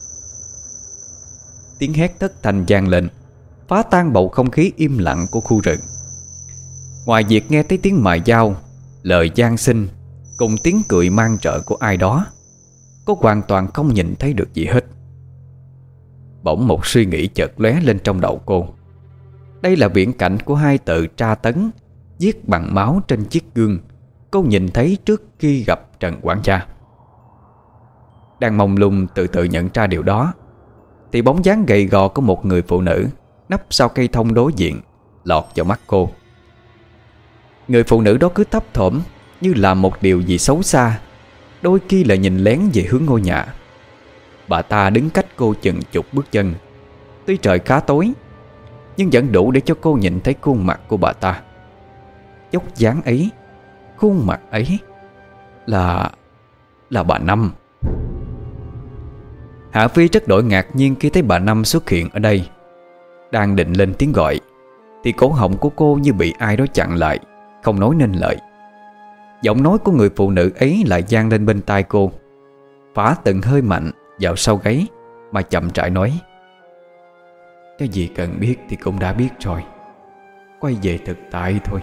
Tiếng hét thất thanh vang lên, phá tan bầu không khí im lặng của khu rừng. Ngoài việc nghe thấy tiếng mài dao, lời van xin cùng tiếng cười mang rợ của ai đó, cô hoàn toàn không nhìn thấy được gì hết. Bỗng một suy nghĩ chợt lóe lên trong đầu cô. Đây là viễn cảnh của hai từ tra tấn, giết bằng máu trên chiếc gương cô nhìn thấy trước khi gặp Trần quản gia. Đang mông lung từ từ nhận ra điều đó, thì bóng dáng gầy gò của một người phụ nữ nấp sau cây thông đối diện lọt vào mắt cô. Người phụ nữ đó cứ thấp thỏm như làm một điều gì xấu xa, đôi khi lại nhìn lén về hướng ngôi nhà. Bà ta đứng cách cô chừng chục bước chân. Tuy trời khá tối, nhưng vẫn đủ để cho cô nhìn thấy khuôn mặt của bà ta. Dốc dáng ấy, khuôn mặt ấy là bà Năm. Hạ Phi rất đổi ngạc nhiên khi thấy bà Năm xuất hiện ở đây. Đang định lên tiếng gọi thì cổ họng của cô như bị ai đó chặn lại, không nói nên lời. Giọng nói của người phụ nữ ấy lại vang lên bên tai cô, phá từng hơi mạnh vào sau gáy mà chậm rãi nói: cái gì cần biết thì cũng đã biết rồi, quay về thực tại thôi.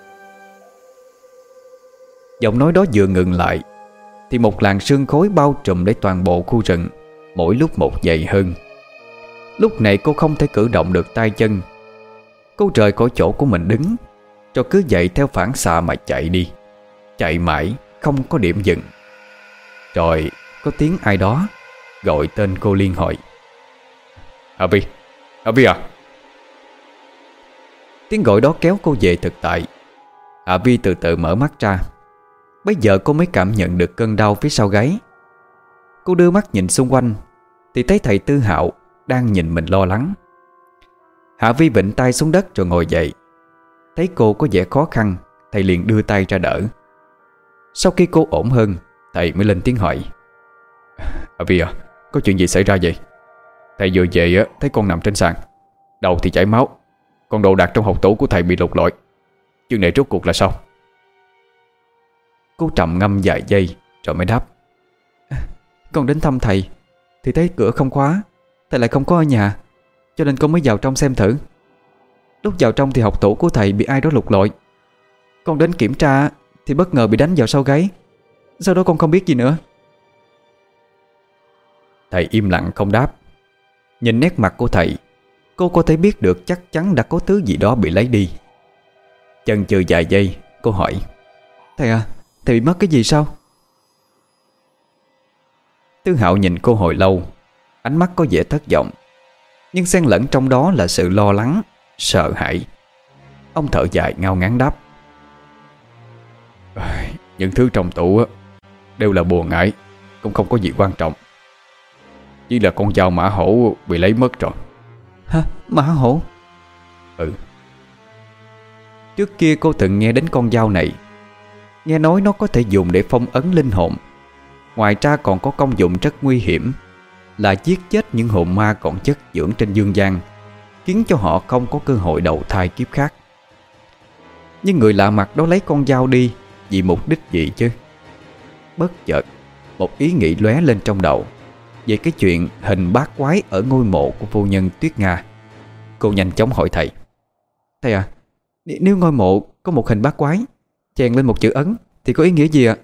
Giọng nói đó vừa ngừng lại thì một làn sương khói bao trùm lấy toàn bộ khu rừng, mỗi lúc một dày hơn. Lúc này cô không thể cử động được tay chân. Cô rời khỏi chỗ của mình đứng, rồi cứ dậy theo phản xạ mà chạy đi. Chạy mãi không có điểm dừng. Rồi có tiếng ai đó gọi tên cô liên hồi: Hạ Vi, Hạ Vi à. Tiếng gọi đó kéo cô về thực tại. Hạ Vi từ từ mở mắt ra. Bây giờ cô mới cảm nhận được cơn đau phía sau gáy. Cô đưa mắt nhìn xung quanh thì thấy thầy Tư Hạo đang nhìn mình lo lắng. Hạ Vi vịnh tay xuống đất rồi ngồi dậy. Thấy cô có vẻ khó khăn, thầy liền đưa tay ra đỡ. Sau khi cô ổn hơn, thầy mới lên tiếng hỏi: Hạ Vi à, có chuyện gì xảy ra vậy? Thầy vừa về thấy con nằm trên sàn, đầu thì chảy máu, còn đồ đạc trong hộc tủ của thầy bị lục lọi. Chuyện này rốt cuộc là sao? Cô trầm ngâm vài giây rồi mới đáp: con đến thăm thầy thì thấy cửa không khóa, thầy lại không có ở nhà, cho nên con mới vào trong xem thử. Lúc vào trong thì hộc tủ của thầy bị ai đó lục lọi. Con đến kiểm tra thì bất ngờ bị đánh vào sau gáy. Sau đó con không biết gì nữa. Thầy im lặng không đáp. Nhìn nét mặt của thầy, cô có thể biết được chắc chắn đã có thứ gì đó bị lấy đi. Chần chừ vài giây, cô hỏi: thầy à, thầy bị mất cái gì sao? Tư Hạo nhìn cô hồi lâu, ánh mắt có vẻ thất vọng, nhưng xen lẫn trong đó là sự lo lắng, sợ hãi. Ông thở dài ngao ngán đáp: những thứ trong tủ đều là bùa ngải, cũng không có gì quan trọng. Chỉ là con dao mã hổ bị lấy mất rồi. Hả? Mã hổ? Ừ. Trước kia cô từng nghe đến con dao này, Nghe nói nó có thể dùng để phong ấn linh hồn. Ngoài ra còn có công dụng rất nguy hiểm là giết chết những hồn ma còn chất dưỡng trên dương gian, khiến cho họ không có cơ hội đầu thai kiếp khác. Nhưng người lạ mặt đó lấy con dao đi vì mục đích gì chứ? Bất chợt một ý nghĩ lóe lên trong đầu về cái chuyện hình bát quái ở ngôi mộ của phu nhân Tuyết Nga. Cô nhanh chóng hỏi thầy: "Thầy à, nếu ngôi mộ có một hình bát quái chèn lên một chữ ấn thì có ý nghĩa gì ạ?"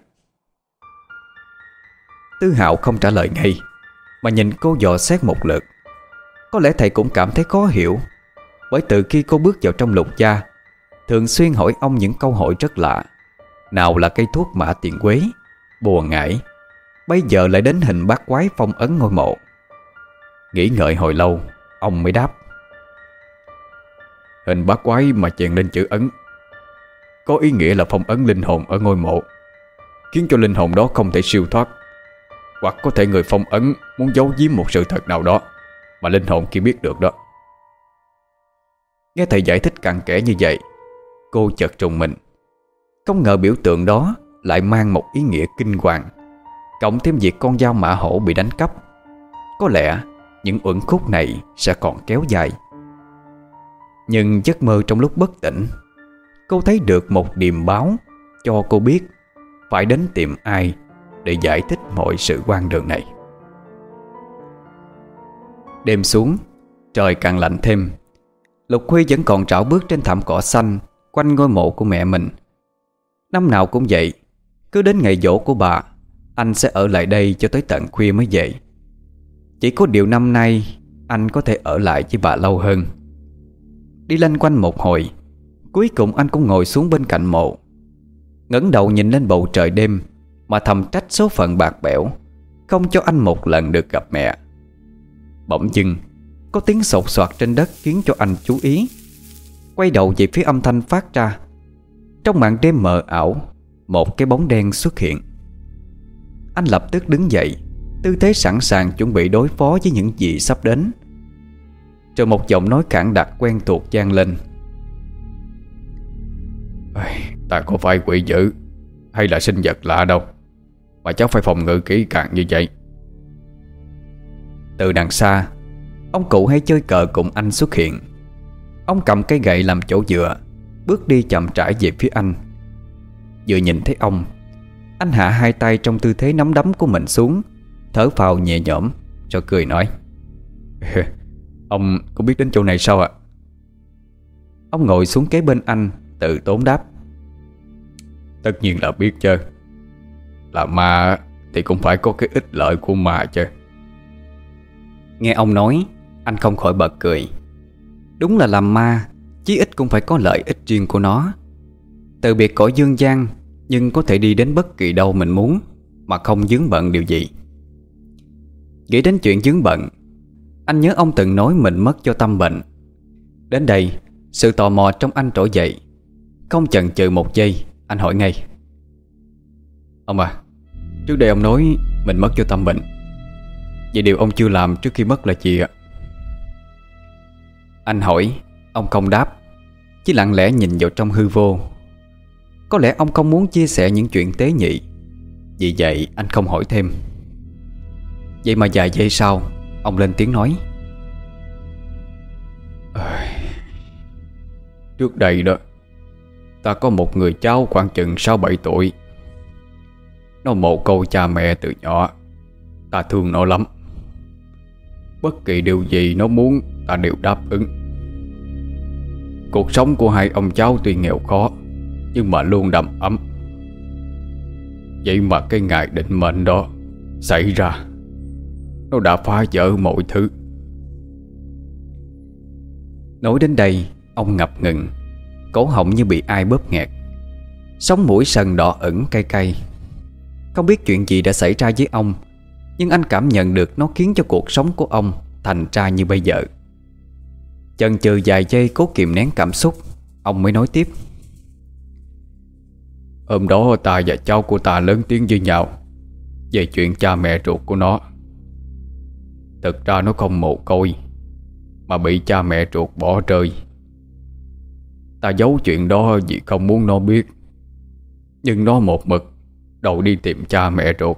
Tư Hạo không trả lời ngay, mà nhìn cô dò xét một lượt. Có lẽ thầy cũng cảm thấy khó hiểu, bởi từ khi cô bước vào trong Lục gia, thường xuyên hỏi ông những câu hỏi rất lạ. Nào là cây thuốc mã tiền quế, bùa ngải, bây giờ lại đến hình bát quái phong ấn ngôi mộ. Nghĩ ngợi hồi lâu, ông mới đáp: "Hình bát quái mà chèn lên chữ ấn có ý nghĩa là phong ấn linh hồn ở ngôi mộ, khiến cho linh hồn đó không thể siêu thoát. Hoặc có thể người phong ấn muốn giấu giếm một sự thật nào đó mà linh hồn kia biết được đó." Nghe thầy giải thích cặn kẽ như vậy, cô chợt trùng mình. Không ngờ biểu tượng đó lại mang một ý nghĩa kinh hoàng, cộng thêm việc con dao mã hổ bị đánh cắp. Có lẽ những uẩn khúc này sẽ còn kéo dài. Nhưng giấc mơ trong lúc bất tỉnh, cô thấy được một điềm báo cho cô biết phải đến tìm ai để giải thích mọi sự hoang đường này. Đêm xuống, trời càng lạnh thêm. Lục Huy vẫn còn rảo bước trên thảm cỏ xanh quanh ngôi mộ của mẹ mình. Năm nào cũng vậy, cứ đến ngày giỗ của bà, anh sẽ ở lại đây cho tới tận khuya mới về. Chỉ có điều năm nay anh có thể ở lại với bà lâu hơn. Đi loanh quanh một hồi, cuối cùng anh cũng ngồi xuống bên cạnh mộ, ngẩng đầu nhìn lên bầu trời đêm mà thầm trách số phận bạc bẽo, không cho anh một lần được gặp mẹ. Bỗng dưng có tiếng sột soạt trên đất khiến cho anh chú ý. Quay đầu về phía âm thanh phát ra, trong màn đêm mờ ảo, một cái bóng đen xuất hiện. Anh lập tức đứng dậy, tư thế sẵn sàng chuẩn bị đối phó với những gì sắp đến. Rồi một giọng nói cản đặc quen thuộc vang lên: "Ta có phải quỷ dữ hay là sinh vật lạ đâu mà cháu phải phòng ngự kỹ càng như vậy." Từ đằng xa, ông cụ hay chơi cờ cùng anh xuất hiện. Ông cầm cây gậy làm chỗ dựa, bước đi chậm rãi về phía anh. Vừa nhìn thấy ông, anh hạ hai tay trong tư thế nắm đấm của mình xuống, thở phào nhẹ nhõm, rồi cười nói: "Ông có biết đến chỗ này sao ạ?" Ông ngồi xuống kế bên anh, tự tốn đáp: "Tất nhiên là biết chứ. Là ma thì cũng phải có cái ích lợi của ma chứ." Nghe ông nói, anh không khỏi bật cười. Đúng là làm ma, chí ít cũng phải có lợi ích riêng của nó. Từ biệt cõi dương gian, nhưng có thể đi đến bất kỳ đâu mình muốn mà không vướng bận điều gì. Nghĩ đến chuyện vướng bận, anh nhớ ông từng nói mình mất do tâm bệnh. Đến đây, sự tò mò trong anh trỗi dậy. Không chần chừ một giây, anh hỏi ngay: "Ông à, trước đây ông nói mình mất do tâm bệnh. Vậy điều ông chưa làm trước khi mất là gì ạ?" Anh hỏi, ông không đáp, chỉ lặng lẽ nhìn vào trong hư vô. Có lẽ ông không muốn chia sẻ những chuyện tế nhị, vì vậy anh không hỏi thêm. Vậy mà vài giây sau, ông lên tiếng nói: "Trước đây đó, ta có một người cháu khoảng chừng 6-7 tuổi. Nó mồ côi cha mẹ từ nhỏ. Ta thương nó lắm. Bất kỳ điều gì nó muốn, ta đều đáp ứng. Cuộc sống của hai ông cháu tuy nghèo khó, nhưng mà luôn đầm ấm. Vậy mà cái ngày định mệnh đó xảy ra, nó đã phá vỡ mọi thứ." Nói đến đây, ông ngập ngừng, cổ họng như bị ai bóp nghẹt, sống mũi sần đỏ ửng cay cay. Không biết chuyện gì đã xảy ra với ông, nhưng anh cảm nhận được nó khiến cho cuộc sống của ông thành ra như bây giờ. Chần chừ vài giây cố kìm nén cảm xúc, ông mới nói tiếp: "Hôm đó ta và cháu của ta lớn tiếng với nhau về chuyện cha mẹ ruột của nó. Thực ra nó không mồ côi, mà bị cha mẹ ruột bỏ rơi. Ta giấu chuyện đó vì không muốn nó biết. Nhưng nó một mực đòi đi tìm cha mẹ ruột.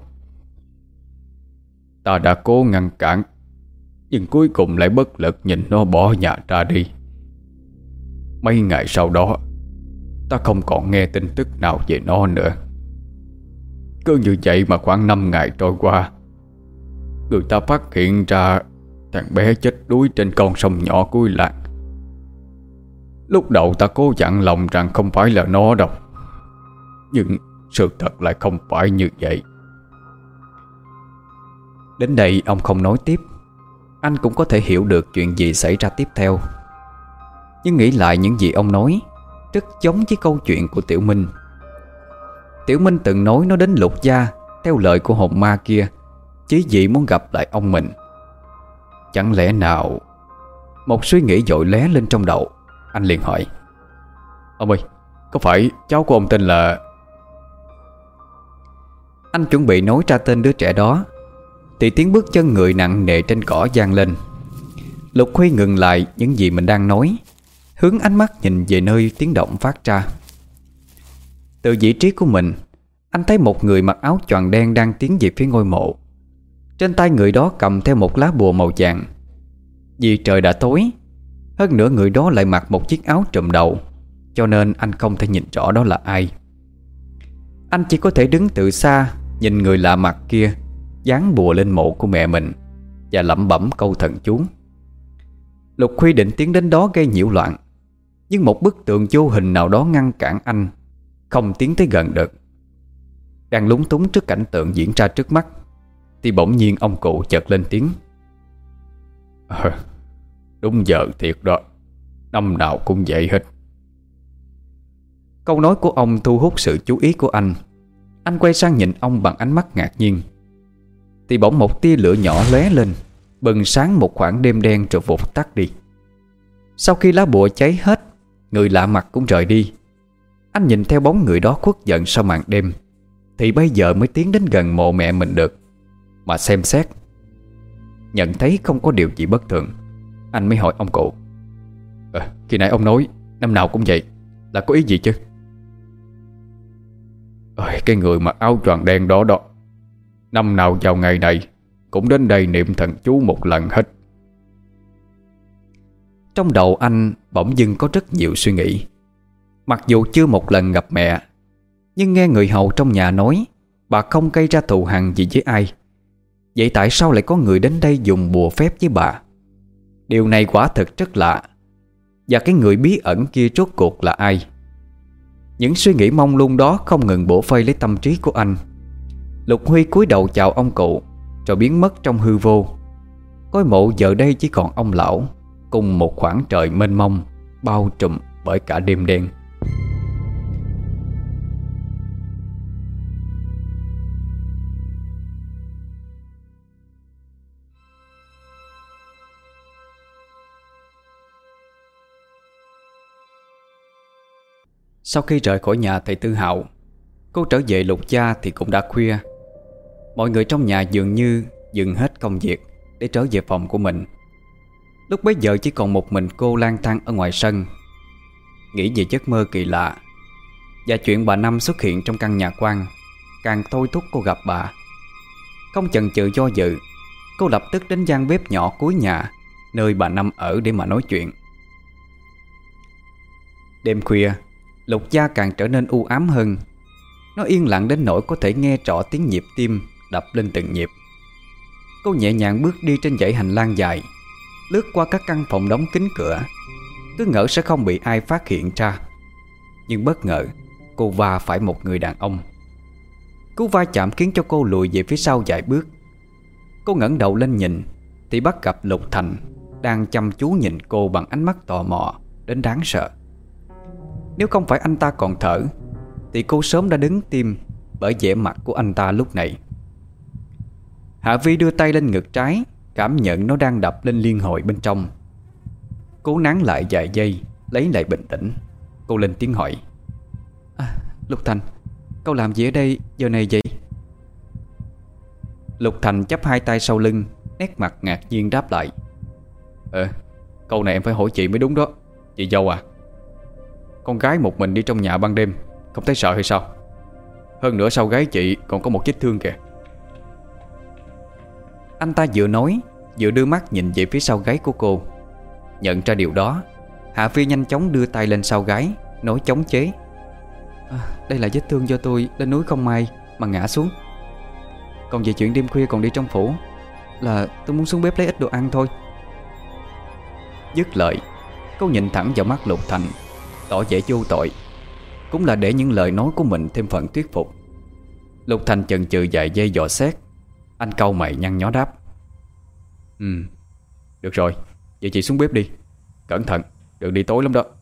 Ta đã cố ngăn cản, nhưng cuối cùng lại bất lực nhìn nó bỏ nhà ra đi. Mấy ngày sau đó, ta không còn nghe tin tức nào về nó nữa. Cứ như vậy mà khoảng 5 ngày trôi qua, người ta phát hiện ra thằng bé chết đuối trên con sông nhỏ cuối làng. Lúc đầu ta cố dặn lòng rằng không phải là nó đâu, nhưng sự thật lại không phải như vậy. Đến đây ông không nói tiếp. Anh cũng có thể hiểu được chuyện gì xảy ra tiếp theo. Nhưng nghĩ lại những gì ông nói rất giống với câu chuyện của Tiểu Minh. Tiểu Minh từng nói nó đến Lục Gia theo lời của hồn ma kia, chỉ vì muốn gặp lại ông mình. Chẳng lẽ nào... Một suy nghĩ dội lóe lên trong đầu. Anh liền hỏi: Ông ơi, có phải cháu của ông tên là... Anh chuẩn bị nói ra tên đứa trẻ đó thì tiếng bước chân người nặng nề trên cỏ vang lên. Lục Huy ngừng lại những gì mình đang nói, hướng ánh mắt nhìn về nơi tiếng động phát ra. Từ vị trí của mình, anh thấy một người mặc áo choàng đen đang tiến về phía ngôi mộ. Trên tay người đó cầm theo một lá bùa màu vàng. Vì trời đã tối, hơn nữa người đó lại mặc một chiếc áo trùm đầu, cho nên anh không thể nhìn rõ đó là ai. Anh chỉ có thể đứng từ xa nhìn người lạ mặt kia dán bùa lên mộ của mẹ mình và lẩm bẩm câu thần chú. Lục Huy định tiến đến đó gây nhiễu loạn, nhưng một bức tượng vô hình nào đó ngăn cản anh, không tiến tới gần được. Đang lúng túng trước cảnh tượng diễn ra trước mắt thì bỗng nhiên ông cụ chợt lên tiếng: Đúng giờ thiệt đó, năm nào cũng vậy hết. Câu nói của ông thu hút sự chú ý của anh. Anh quay sang nhìn ông bằng ánh mắt ngạc nhiên. Thì bỗng một tia lửa nhỏ lóe lên, bừng sáng một khoảng đêm đen rồi vụt tắt đi. Sau khi lá bùa cháy hết, người lạ mặt cũng rời đi. Anh nhìn theo bóng người đó khuất dần sau màn đêm, thì bây giờ mới tiến đến gần mộ mẹ mình được. Mà xem xét, nhận thấy không có điều gì bất thường, anh mới hỏi ông cụ: Khi nãy ông nói năm nào cũng vậy, là có ý gì chứ? Cái người mặc áo choàng đen đó đó, năm nào vào ngày này cũng đến đây niệm thần chú một lần hết. Trong đầu anh bỗng dưng có rất nhiều suy nghĩ. Mặc dù chưa một lần gặp mẹ, nhưng nghe người hầu trong nhà nói bà không gây ra thù hằn gì với ai. Vậy tại sao lại có người đến đây dùng bùa phép với bà? Điều này quả thực rất lạ. Và cái người bí ẩn kia rốt cuộc là ai? Những suy nghĩ mông lung đó không ngừng bủa vây lấy tâm trí của anh. Lục Huy cúi đầu chào ông cụ rồi biến mất trong hư vô. Ngôi mộ giờ đây chỉ còn ông lão cùng một khoảng trời mênh mông bao trùm bởi cả đêm đen. Sau khi rời khỏi nhà thầy Tư Hạo, cô trở về Lục Gia thì cũng đã khuya. Mọi người trong nhà dường như dừng hết công việc để trở về phòng của mình. Lúc bấy giờ chỉ còn một mình cô lang thang ở ngoài sân, nghĩ về giấc mơ kỳ lạ. Và chuyện bà Năm xuất hiện trong căn nhà quan càng thôi thúc cô gặp bà. Không chần chừ do dự, cô lập tức đến gian bếp nhỏ cuối nhà, nơi bà Năm ở để mà nói chuyện. Đêm khuya, Lục Gia càng trở nên u ám hơn. Nó yên lặng đến nỗi có thể nghe rõ tiếng nhịp tim đập lên từng nhịp. Cô nhẹ nhàng bước đi trên dãy hành lang dài, lướt qua các căn phòng đóng kín cửa, cứ ngỡ sẽ không bị ai phát hiện ra. Nhưng bất ngờ cô va phải một người đàn ông. Cú va chạm khiến cho cô lùi về phía sau vài bước. Cô ngẩng đầu lên nhìn thì bắt gặp Lục Thành đang chăm chú nhìn cô bằng ánh mắt tò mò đến đáng sợ. Nếu không phải anh ta còn thở thì cô sớm đã đứng tim bởi vẻ mặt của anh ta lúc này. Hạ Vi đưa tay lên ngực trái, cảm nhận nó đang đập lên liên hồi bên trong. Cố nán lại vài giây, lấy lại bình tĩnh. Cô lên tiếng hỏi: Lục Thành, cậu làm gì ở đây giờ này vậy? Lục Thành chắp hai tay sau lưng, nét mặt ngạc nhiên đáp lại: Câu này em phải hỏi chị mới đúng đó. Chị dâu à, con gái một mình đi trong nhà ban đêm không thấy sợ hay sao? Hơn nữa sau gáy chị còn có một vết thương kìa. Anh ta vừa nói vừa đưa mắt nhìn về phía sau gáy của cô. Nhận ra điều đó, Hạ Phi nhanh chóng đưa tay lên sau gáy, nói chống chế: Đây là vết thương do tôi lên núi không may mà ngã xuống. Còn về chuyện đêm khuya còn đi trong phủ là tôi muốn xuống bếp lấy ít đồ ăn thôi. Dứt lời, cô nhìn thẳng vào mắt Lục Thành, tỏ vẻ vô tội, cũng là để những lời nói của mình thêm phần thuyết phục. Lục Thành chần chừ vài giây dò xét. Anh cau mày nhăn nhó đáp: Được rồi, vậy chị xuống bếp đi. Cẩn thận, đừng đi tối lắm đó.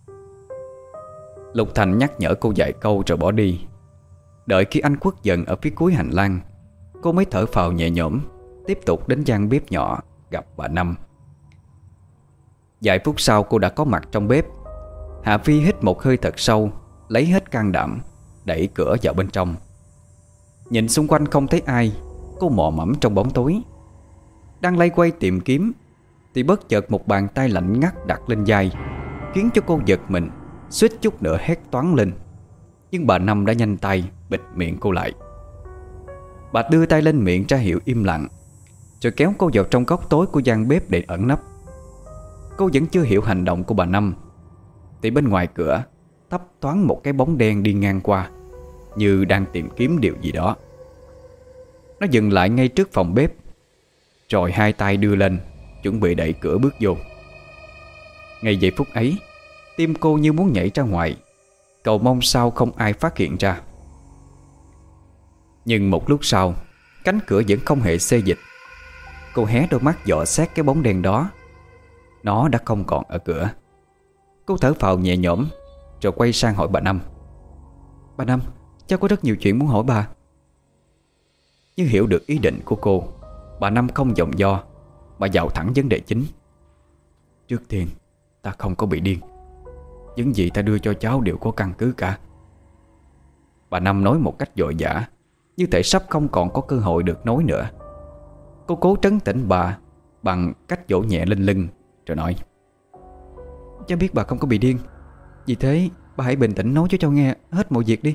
Lục Thành nhắc nhở cô vài câu rồi bỏ đi. Đợi khi anh khuất dần ở phía cuối hành lang, cô mới thở phào nhẹ nhõm, tiếp tục đến gian bếp nhỏ gặp bà Năm. Vài phút sau cô đã có mặt trong bếp. Hạ Phi hít một hơi thật sâu, lấy hết can đảm, đẩy cửa vào bên trong. Nhìn xung quanh không thấy ai, cô mò mẫm trong bóng tối. Đang loay quay tìm kiếm thì bất chợt một bàn tay lạnh ngắt đặt lên vai, khiến cho cô giật mình, suýt chút nữa hét toáng lên. Nhưng bà Năm đã nhanh tay bịt miệng cô lại. Bà đưa tay lên miệng ra hiệu im lặng, rồi kéo cô vào trong góc tối của gian bếp để ẩn nấp. Cô vẫn chưa hiểu hành động của bà Năm thì bên ngoài cửa thấp thoáng một cái bóng đen đi ngang qua, như đang tìm kiếm điều gì đó. Nó dừng lại ngay trước phòng bếp, rồi hai tay đưa lên chuẩn bị đẩy cửa bước vô. Ngay giây phút ấy, tim cô như muốn nhảy ra ngoài, cầu mong sao không ai phát hiện ra. Nhưng một lúc sau, cánh cửa vẫn không hề xê dịch. Cô hé đôi mắt dò xét cái bóng đen đó. Nó đã không còn ở cửa. Cô thở phào nhẹ nhõm, rồi quay sang hỏi bà Năm: Bà Năm, cháu có rất nhiều chuyện muốn hỏi bà. Như hiểu được ý định của cô, bà Năm không vòng vo mà vào thẳng vấn đề chính. Trước tiên, ta không có bị điên. Những gì ta đưa cho cháu đều có căn cứ cả. Bà Năm nói một cách vội vã, như thể sắp không còn có cơ hội được nói nữa. Cô cố trấn tĩnh bà bằng cách vỗ nhẹ lên lưng, rồi nói: Cháu biết bà không có bị điên, vì thế bà hãy bình tĩnh nói cho cháu nghe hết mọi việc đi.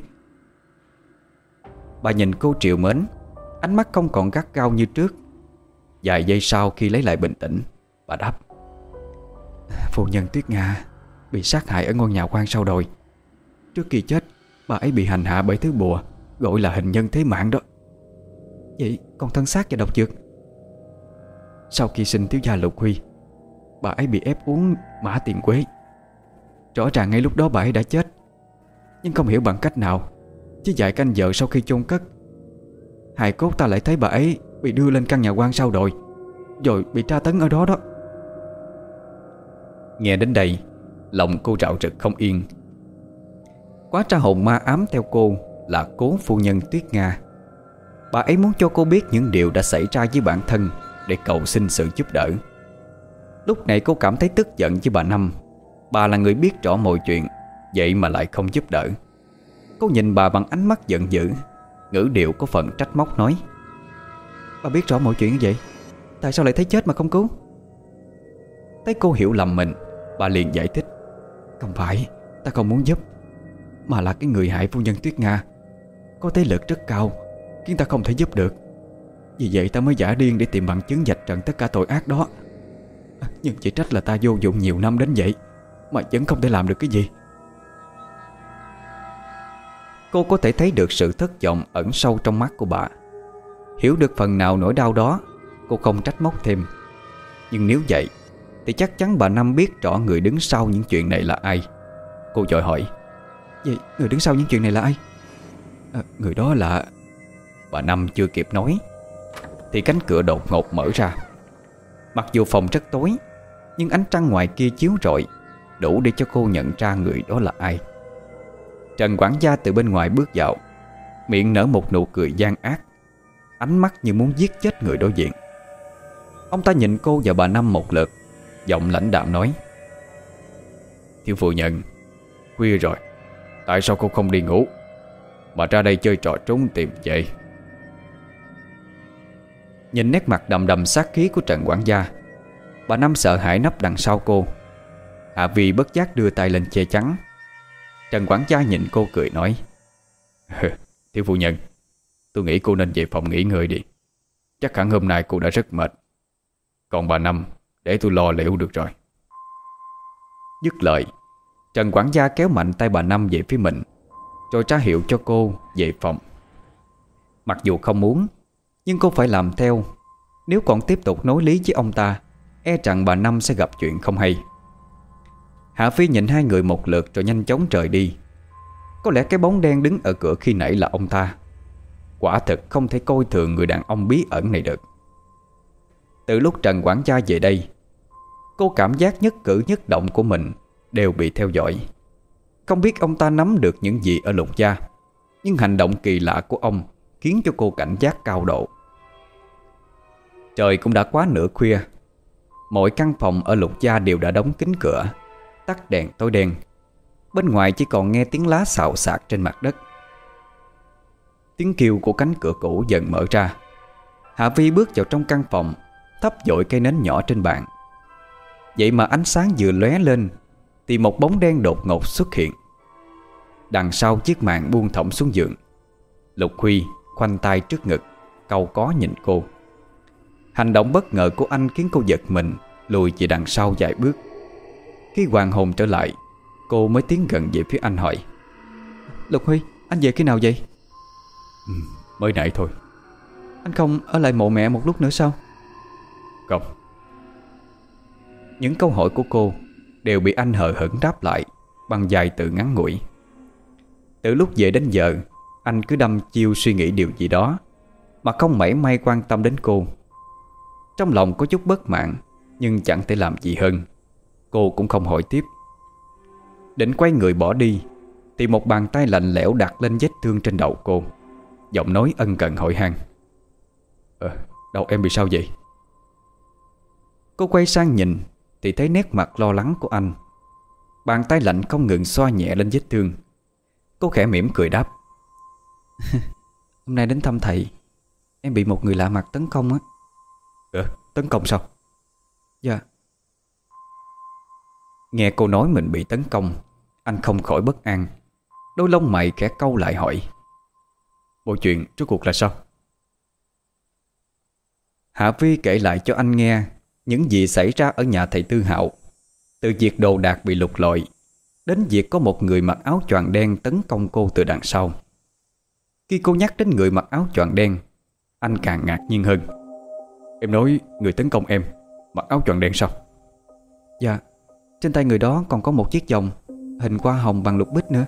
Bà nhìn cô trìu mến, ánh mắt không còn gắt gao như trước. Vài giây sau khi lấy lại bình tĩnh, bà đáp: Phu nhân Tuyết Nga bị sát hại ở ngôi nhà quan sau đồi. Trước khi chết, bà ấy bị hành hạ bởi thứ bùa gọi là hình nhân thế mạng đó. Vậy còn thân xác và độc dược? Sau khi sinh thiếu gia Lục Huy, bà ấy bị ép uống mã tiền quế. Rõ ràng ngay lúc đó bà ấy đã chết, nhưng không hiểu bằng cách nào, chỉ vài canh giờ sau khi chôn cất, hài cốt ta lại thấy bà ấy bị đưa lên căn nhà quan sau đồi, rồi bị tra tấn ở đó đó. Nghe đến đây, lòng cô rạo rực không yên. Quá ra hồn ma ám theo cô là cố phu nhân Tuyết Nga. Bà ấy muốn cho cô biết những điều đã xảy ra với bản thân để cầu xin sự giúp đỡ. Lúc này cô cảm thấy tức giận với bà Năm. Bà là người biết rõ mọi chuyện, vậy mà lại không giúp đỡ. Cô nhìn bà bằng ánh mắt giận dữ, ngữ điệu có phần trách móc nói: Bà biết rõ mọi chuyện như vậy, tại sao lại thấy chết mà không cứu? Thấy cô hiểu lầm mình, bà liền giải thích: Không phải ta không muốn giúp, mà là cái người hại phu nhân Tuyết Nga có thế lực rất cao, khiến ta không thể giúp được. Vì vậy ta mới giả điên để tìm bằng chứng vạch trần tất cả tội ác đó. Nhưng chỉ trách là ta vô dụng nhiều năm đến vậy mà vẫn không thể làm được cái gì. Cô có thể thấy được sự thất vọng ẩn sâu trong mắt của bà. Hiểu được phần nào nỗi đau đó, cô không trách móc thêm. Nhưng nếu vậy thì chắc chắn bà Năm biết rõ người đứng sau những chuyện này là ai. Cô vội hỏi: Vậy người đứng sau những chuyện này là ai? Người đó là... Bà Năm chưa kịp nói thì cánh cửa đột ngột mở ra. Mặc dù phòng rất tối, nhưng ánh trăng ngoài kia chiếu rọi đủ để cho cô nhận ra người đó là ai. Trần quản gia từ bên ngoài bước vào, miệng nở một nụ cười gian ác, ánh mắt như muốn giết chết người đối diện. Ông ta nhìn cô và bà Năm một lượt, giọng lãnh đạm nói: Thiếu phu nhân, khuya rồi, tại sao cô không đi ngủ mà ra đây chơi trò trốn tìm vậy? Nhìn nét mặt đầm đầm sát khí của Trần quản gia, bà Năm sợ hãi nấp đằng sau cô. Hạ Vi bất giác đưa tay lên che chắn. Trần quản gia nhìn cô cười nói: Thiếu phu nhân, tôi nghĩ cô nên về phòng nghỉ ngơi đi. Chắc hẳn hôm nay cô đã rất mệt. Còn bà Năm để tôi lo liệu được rồi. Dứt lời, Trần quản gia kéo mạnh tay bà Năm về phía mình, rồi ra hiệu cho cô về phòng. Mặc dù không muốn, nhưng cô phải làm theo. Nếu còn tiếp tục nối lý với ông ta, e rằng bà Năm sẽ gặp chuyện không hay. Hạ Phi nhìn hai người một lượt rồi nhanh chóng rời đi. Có lẽ cái bóng đen đứng ở cửa khi nãy là ông ta. Quả thực không thể coi thường người đàn ông bí ẩn này được. Từ lúc Trần quản gia về đây, cô cảm giác nhất cử nhất động của mình đều bị theo dõi. Không biết ông ta nắm được những gì ở Lục gia, nhưng hành động kỳ lạ của ông khiến cho cô cảnh giác cao độ. Trời cũng đã quá nửa khuya. Mọi căn phòng ở Lục gia đều đã đóng kín cửa, tắt đèn tối đen. Bên ngoài chỉ còn nghe tiếng lá xào xạc trên mặt đất. Tiếng kêu của cánh cửa cũ dần mở ra. Hạ Vi bước vào trong căn phòng, thắp dội cây nến nhỏ trên bàn. Vậy mà ánh sáng vừa lóe lên thì một bóng đen đột ngột xuất hiện. Đằng sau chiếc màn buông thõng xuống giường, Lục Huy khoanh tay trước ngực, cau có nhìn cô. Hành động bất ngờ của anh khiến cô giật mình, lùi về đằng sau vài bước. Khi hoàn hồn trở lại, cô mới tiến gần về phía anh hỏi: Lục Huy, anh về khi nào vậy? Mới nãy thôi. Anh không ở lại mộ mẹ một lúc nữa sao? Không. Những câu hỏi của cô đều bị anh hờ hững đáp lại bằng vài từ ngắn ngủi. Từ lúc về đến giờ, anh cứ đăm chiêu suy nghĩ điều gì đó, mà không mảy may quan tâm đến cô. Trong lòng có chút bất mãn, nhưng chẳng thể làm gì hơn. Cô cũng không hỏi tiếp. Định quay người bỏ đi thì một bàn tay lạnh lẽo đặt lên vết thương trên đầu cô, giọng nói ân cần hỏi han: Đầu em bị sao vậy? Cô quay sang nhìn thì thấy nét mặt lo lắng của anh. Bàn tay lạnh không ngừng xoa nhẹ lên vết thương. Cô khẽ mỉm cười đáp: Hôm nay đến thăm thầy, em bị một người lạ mặt tấn công á. Tấn công sao? Dạ. Nghe cô nói mình bị tấn công, anh không khỏi bất an. Đôi lông mày khẽ cau lại hỏi: Bộ chuyện rốt cuộc là sao? Hạ Vi kể lại cho anh nghe những gì xảy ra ở nhà thầy Tư Hạo. Từ việc đồ đạc bị lục lọi đến việc có một người mặc áo choàng đen tấn công cô từ đằng sau. Khi cô nhắc đến người mặc áo choàng đen, anh càng ngạc nhiên hơn. Em nói người tấn công em mặc áo choàng đen sao? Dạ. Trên tay người đó còn có một chiếc vòng hình hoa hồng bằng lục bích nữa.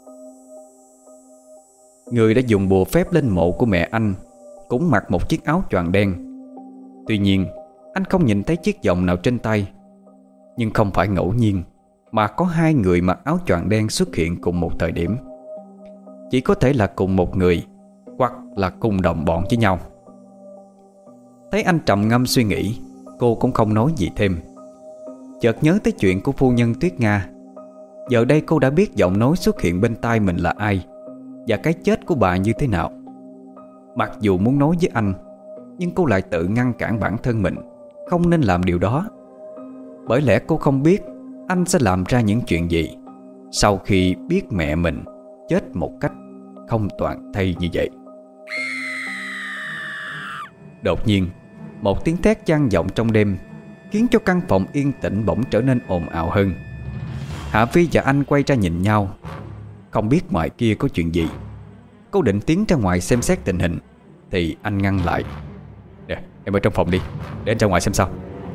Người đã dùng bùa phép lên mộ của mẹ anh cũng mặc một chiếc áo choàng đen. Tuy nhiên anh không nhìn thấy chiếc vòng nào trên tay. Nhưng không phải ngẫu nhiên mà có hai người mặc áo choàng đen xuất hiện cùng một thời điểm. Chỉ có thể là cùng một người, hoặc là cùng đồng bọn với nhau. Thấy anh trầm ngâm suy nghĩ, cô cũng không nói gì thêm. Chợt nhớ tới chuyện của phu nhân Tuyết Nga. Giờ đây cô đã biết giọng nói xuất hiện bên tai mình là ai, và cái chết của bà như thế nào. Mặc dù muốn nói với anh, nhưng cô lại tự ngăn cản bản thân mình không nên làm điều đó. Bởi lẽ cô không biết anh sẽ làm ra những chuyện gì sau khi biết mẹ mình chết một cách không toàn thây như vậy. Đột nhiên, một tiếng thét vang vọng trong đêm, khiến cho căn phòng yên tĩnh bỗng trở nên ồn ào hơn. Hạ Vi và anh quay ra nhìn nhau, không biết ngoài kia có chuyện gì. Cô định tiến ra ngoài xem xét tình hình thì anh ngăn lại. Nè, em ở trong phòng đi, để anh ra ngoài xem sao.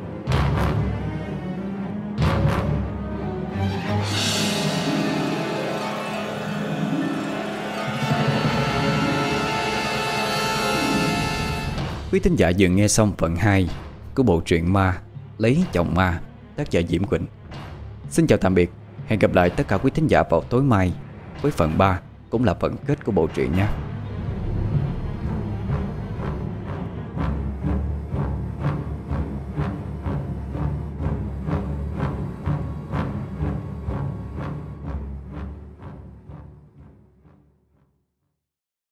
Quý thính giả vừa nghe xong phần 2 của bộ truyện Ma Lấy Chồng Ma, tác giả Diễm Quỳnh. Xin chào tạm biệt. Hẹn gặp lại tất cả quý thính giả vào tối mai với phần 3, cũng là phần kết của bộ truyện nha.